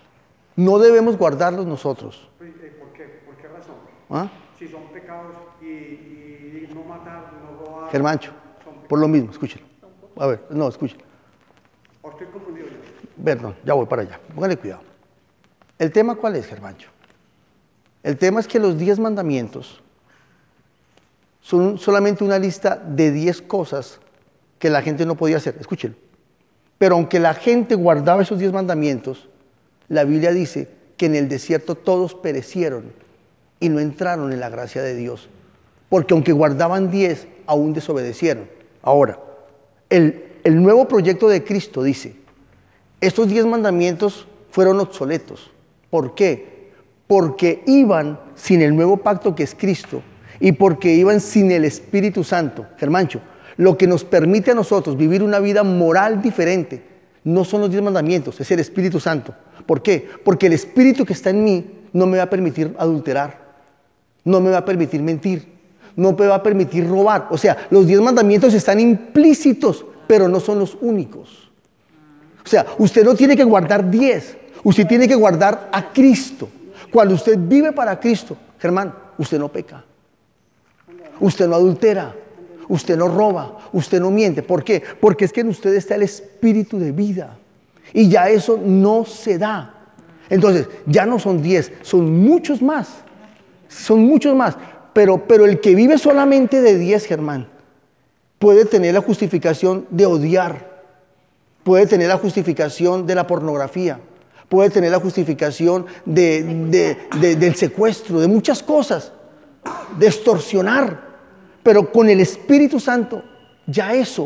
No debemos guardarlos nosotros. Pues, eh, ¿Por qué? ¿Por qué razón? ¿Ah? Si son pecados y, y no matar, no robar. Germancho, son pecados. por lo mismo, escúchelo. A ver, no, escúchelo. ¿O estoy confundido yo? Perdón, ya voy para allá. Póngale cuidado. ¿El tema cuál es, Germancho? El tema es que los diez mandamientos son solamente una lista de diez cosas que la gente no podía hacer. Escúchelo. Pero aunque la gente guardaba esos diez mandamientos, la Biblia dice que en el desierto todos perecieron y no entraron en la gracia de Dios. Porque aunque guardaban diez, aún desobedecieron. Ahora, el, el nuevo proyecto de Cristo dice, estos diez mandamientos fueron obsoletos. ¿Por qué? Porque iban sin el nuevo pacto que es Cristo y porque iban sin el Espíritu Santo. Germancho, lo que nos permite a nosotros vivir una vida moral diferente no son los diez mandamientos, es el Espíritu Santo. ¿Por qué? Porque el Espíritu que está en mí no me va a permitir adulterar, no me va a permitir mentir, no me va a permitir robar. O sea, los diez mandamientos están implícitos, pero no son los únicos. O sea, usted no tiene que guardar diez, usted tiene que guardar a Cristo. Cuando usted vive para Cristo, Germán, usted no peca, usted no adultera, usted no roba, usted no miente. ¿Por qué? Porque es que en usted está el espíritu de vida y ya eso no se da. Entonces, ya no son diez, son muchos más, son muchos más. Pero, pero el que vive solamente de diez, Germán, puede tener la justificación de odiar, puede tener la justificación de la pornografía, puede tener la justificación de, de, de, del secuestro, de muchas cosas, de extorsionar. Pero con el Espíritu Santo, ya eso,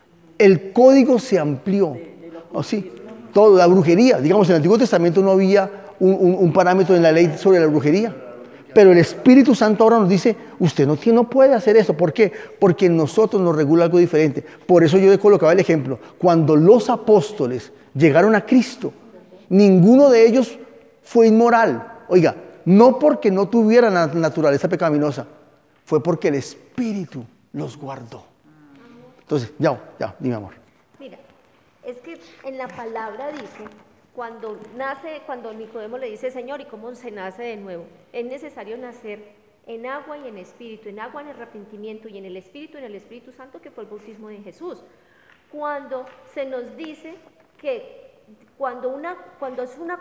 el código se amplió. ¿O sí? Todo, la brujería. Digamos, en el Antiguo Testamento no había un, un, un parámetro en la ley sobre la brujería. Pero el Espíritu Santo ahora nos dice, usted no, tiene, no puede hacer eso. ¿Por qué? Porque en nosotros nos regula algo diferente. Por eso yo he colocado el ejemplo. Cuando los apóstoles llegaron a Cristo, ninguno de ellos fue inmoral. Oiga, no porque no tuvieran la naturaleza pecaminosa, fue porque el Espíritu los guardó. Entonces, ya, ya, dime, amor. Mira, es que en la palabra dice, cuando nace, cuando Nicodemo le dice, Señor, ¿y cómo se nace de nuevo? Es necesario nacer en agua y en espíritu, en agua en el arrepentimiento y en el espíritu, en el Espíritu Santo, que fue el bautismo de Jesús. Cuando se nos dice que cuando, una, cuando es una,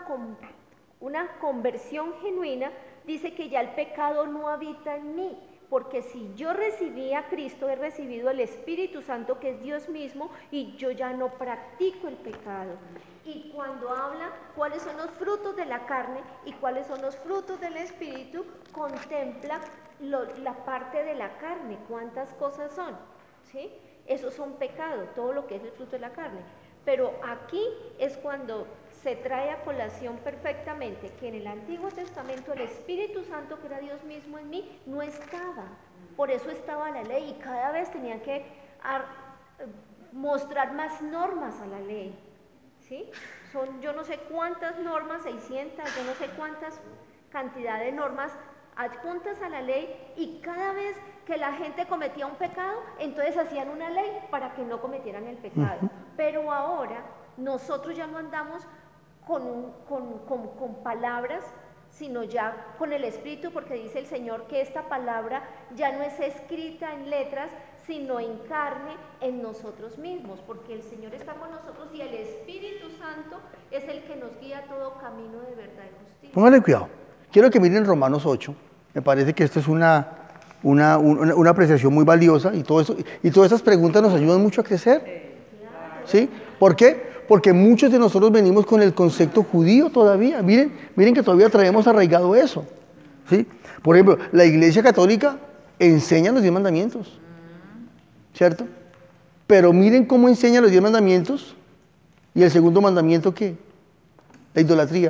una conversión genuina, dice que ya el pecado no habita en mí. Porque si yo recibí a Cristo, he recibido el Espíritu Santo, que es Dios mismo, y yo ya no practico el pecado. Y cuando habla cuáles son los frutos de la carne y cuáles son los frutos del Espíritu, contempla lo, la parte de la carne, cuántas cosas son, ¿sí? Esos son pecados, todo lo que es el fruto de la carne. Pero aquí es cuando se trae a colación perfectamente que en el Antiguo Testamento el Espíritu Santo, que era Dios mismo en mí, no estaba. Por eso estaba la ley y cada vez tenían que ar, mostrar más normas a la ley. ¿Sí? Son yo no sé cuántas normas, seiscientas, yo no sé cuántas cantidad de normas adjuntas a la ley, y cada vez que la gente cometía un pecado, entonces hacían una ley para que no cometieran el pecado. Uh-huh. Pero ahora nosotros ya no andamos con, un, con, con, con palabras, sino ya con el Espíritu, porque dice el Señor que esta palabra ya no es escrita en letras, sino en carne en nosotros mismos, porque el Señor está con nosotros y el Espíritu Santo es el que nos guía a todo camino de verdad y justicia. Póngale cuidado. Quiero que miren Romanos ocho. Me parece que esto es una, una, una, una apreciación muy valiosa, y, todo eso, y todas esas preguntas nos ayudan mucho a crecer. ¿Sí? ¿Por qué? Porque muchos de nosotros venimos con el concepto judío todavía. Miren, miren que todavía traemos arraigado eso. ¿Sí? Por ejemplo, la Iglesia Católica enseña los diez mandamientos. ¿Cierto? Pero miren cómo enseña los diez mandamientos. Y el segundo mandamiento, ¿qué? La idolatría.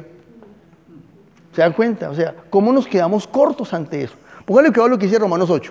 ¿Se dan cuenta? O sea, ¿cómo nos quedamos cortos ante eso? Póngale cuidado lo que dice Romanos ocho.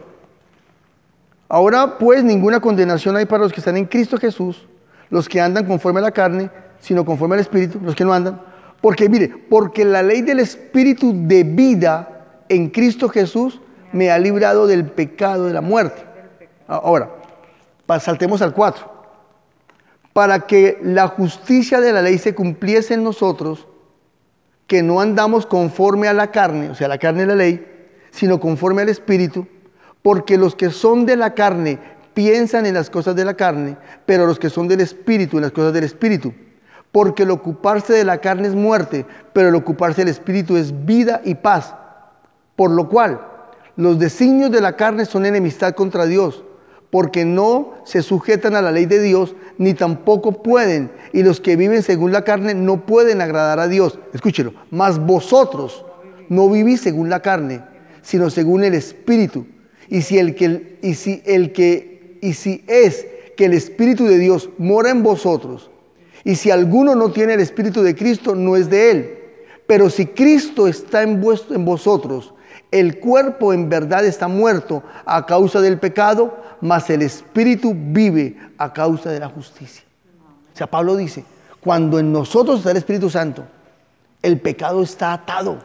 Ahora pues ninguna condenación hay para los que están en Cristo Jesús, los que andan conforme a la carne, sino conforme al Espíritu, los que no andan. Porque mire, porque la ley del Espíritu de vida en Cristo Jesús me ha librado del pecado de la muerte. Ahora, saltemos al cuatro. Para que la justicia de la ley se cumpliese en nosotros, que no andamos conforme a la carne, o sea, la carne de la ley, sino conforme al Espíritu, porque los que son de la carne piensan en las cosas de la carne, pero los que son del Espíritu en las cosas del Espíritu. Porque el ocuparse de la carne es muerte, pero el ocuparse del Espíritu es vida y paz. Por lo cual, los designios de la carne son enemistad contra Dios, porque no se sujetan a la ley de Dios, ni tampoco pueden, y los que viven según la carne no pueden agradar a Dios. Escúchelo, mas vosotros no vivís según la carne, sino según el Espíritu. Y si el que, y si el que, y si es que el Espíritu de Dios mora en vosotros, y si alguno no tiene el Espíritu de Cristo, no es de él. Pero si Cristo está en, vuestro, en vosotros, el cuerpo en verdad está muerto a causa del pecado, mas el Espíritu vive a causa de la justicia. O sea, Pablo dice, cuando en nosotros está el Espíritu Santo, el pecado está atado.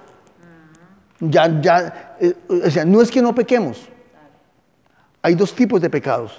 Ya, ya, eh, o sea, no es que no pequemos. Hay dos tipos de pecados.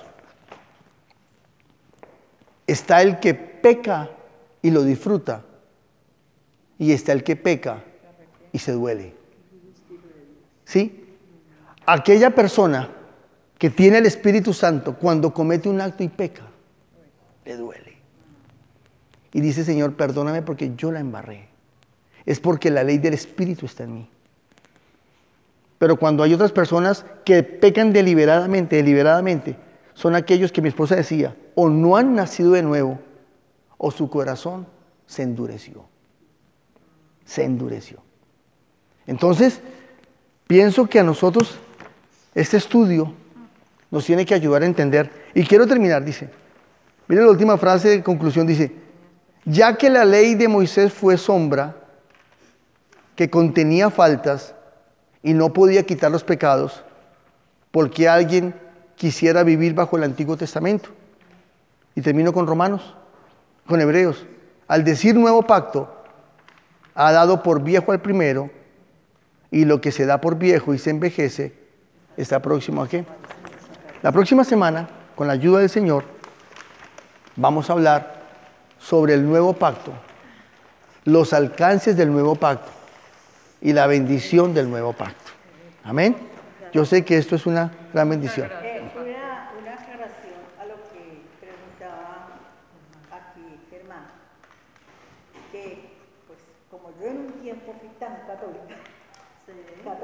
Está el que peca y lo disfruta, y está el que peca y se duele. ¿Sí? Aquella persona que tiene el Espíritu Santo, cuando comete un acto y peca, le duele. Y dice, Señor, perdóname porque yo la embarré. Es porque la ley del Espíritu está en mí. Pero cuando hay otras personas que pecan deliberadamente, deliberadamente, son aquellos que mi esposa decía, o no han nacido de nuevo, o su corazón se endureció. Se endureció. Entonces, pienso que a nosotros este estudio nos tiene que ayudar a entender. Y quiero terminar, dice. Miren la última frase de conclusión, dice, ya que la ley de Moisés fue sombra, que contenía faltas y no podía quitar los pecados, ¿por qué alguien quisiera vivir bajo el Antiguo Testamento? Y termino con Romanos, con Hebreos. Al decir nuevo pacto, ha dado por viejo al primero, y lo que se da por viejo y se envejece, está próximo a qué. La próxima semana, con la ayuda del Señor, vamos a hablar sobre el nuevo pacto, los alcances del nuevo pacto y la bendición del nuevo pacto. Amén. Yo sé que esto es una gran bendición. Eh, una, una aclaración a lo que preguntaba aquí Germán, que pues como yo en un tiempo fui tan católica,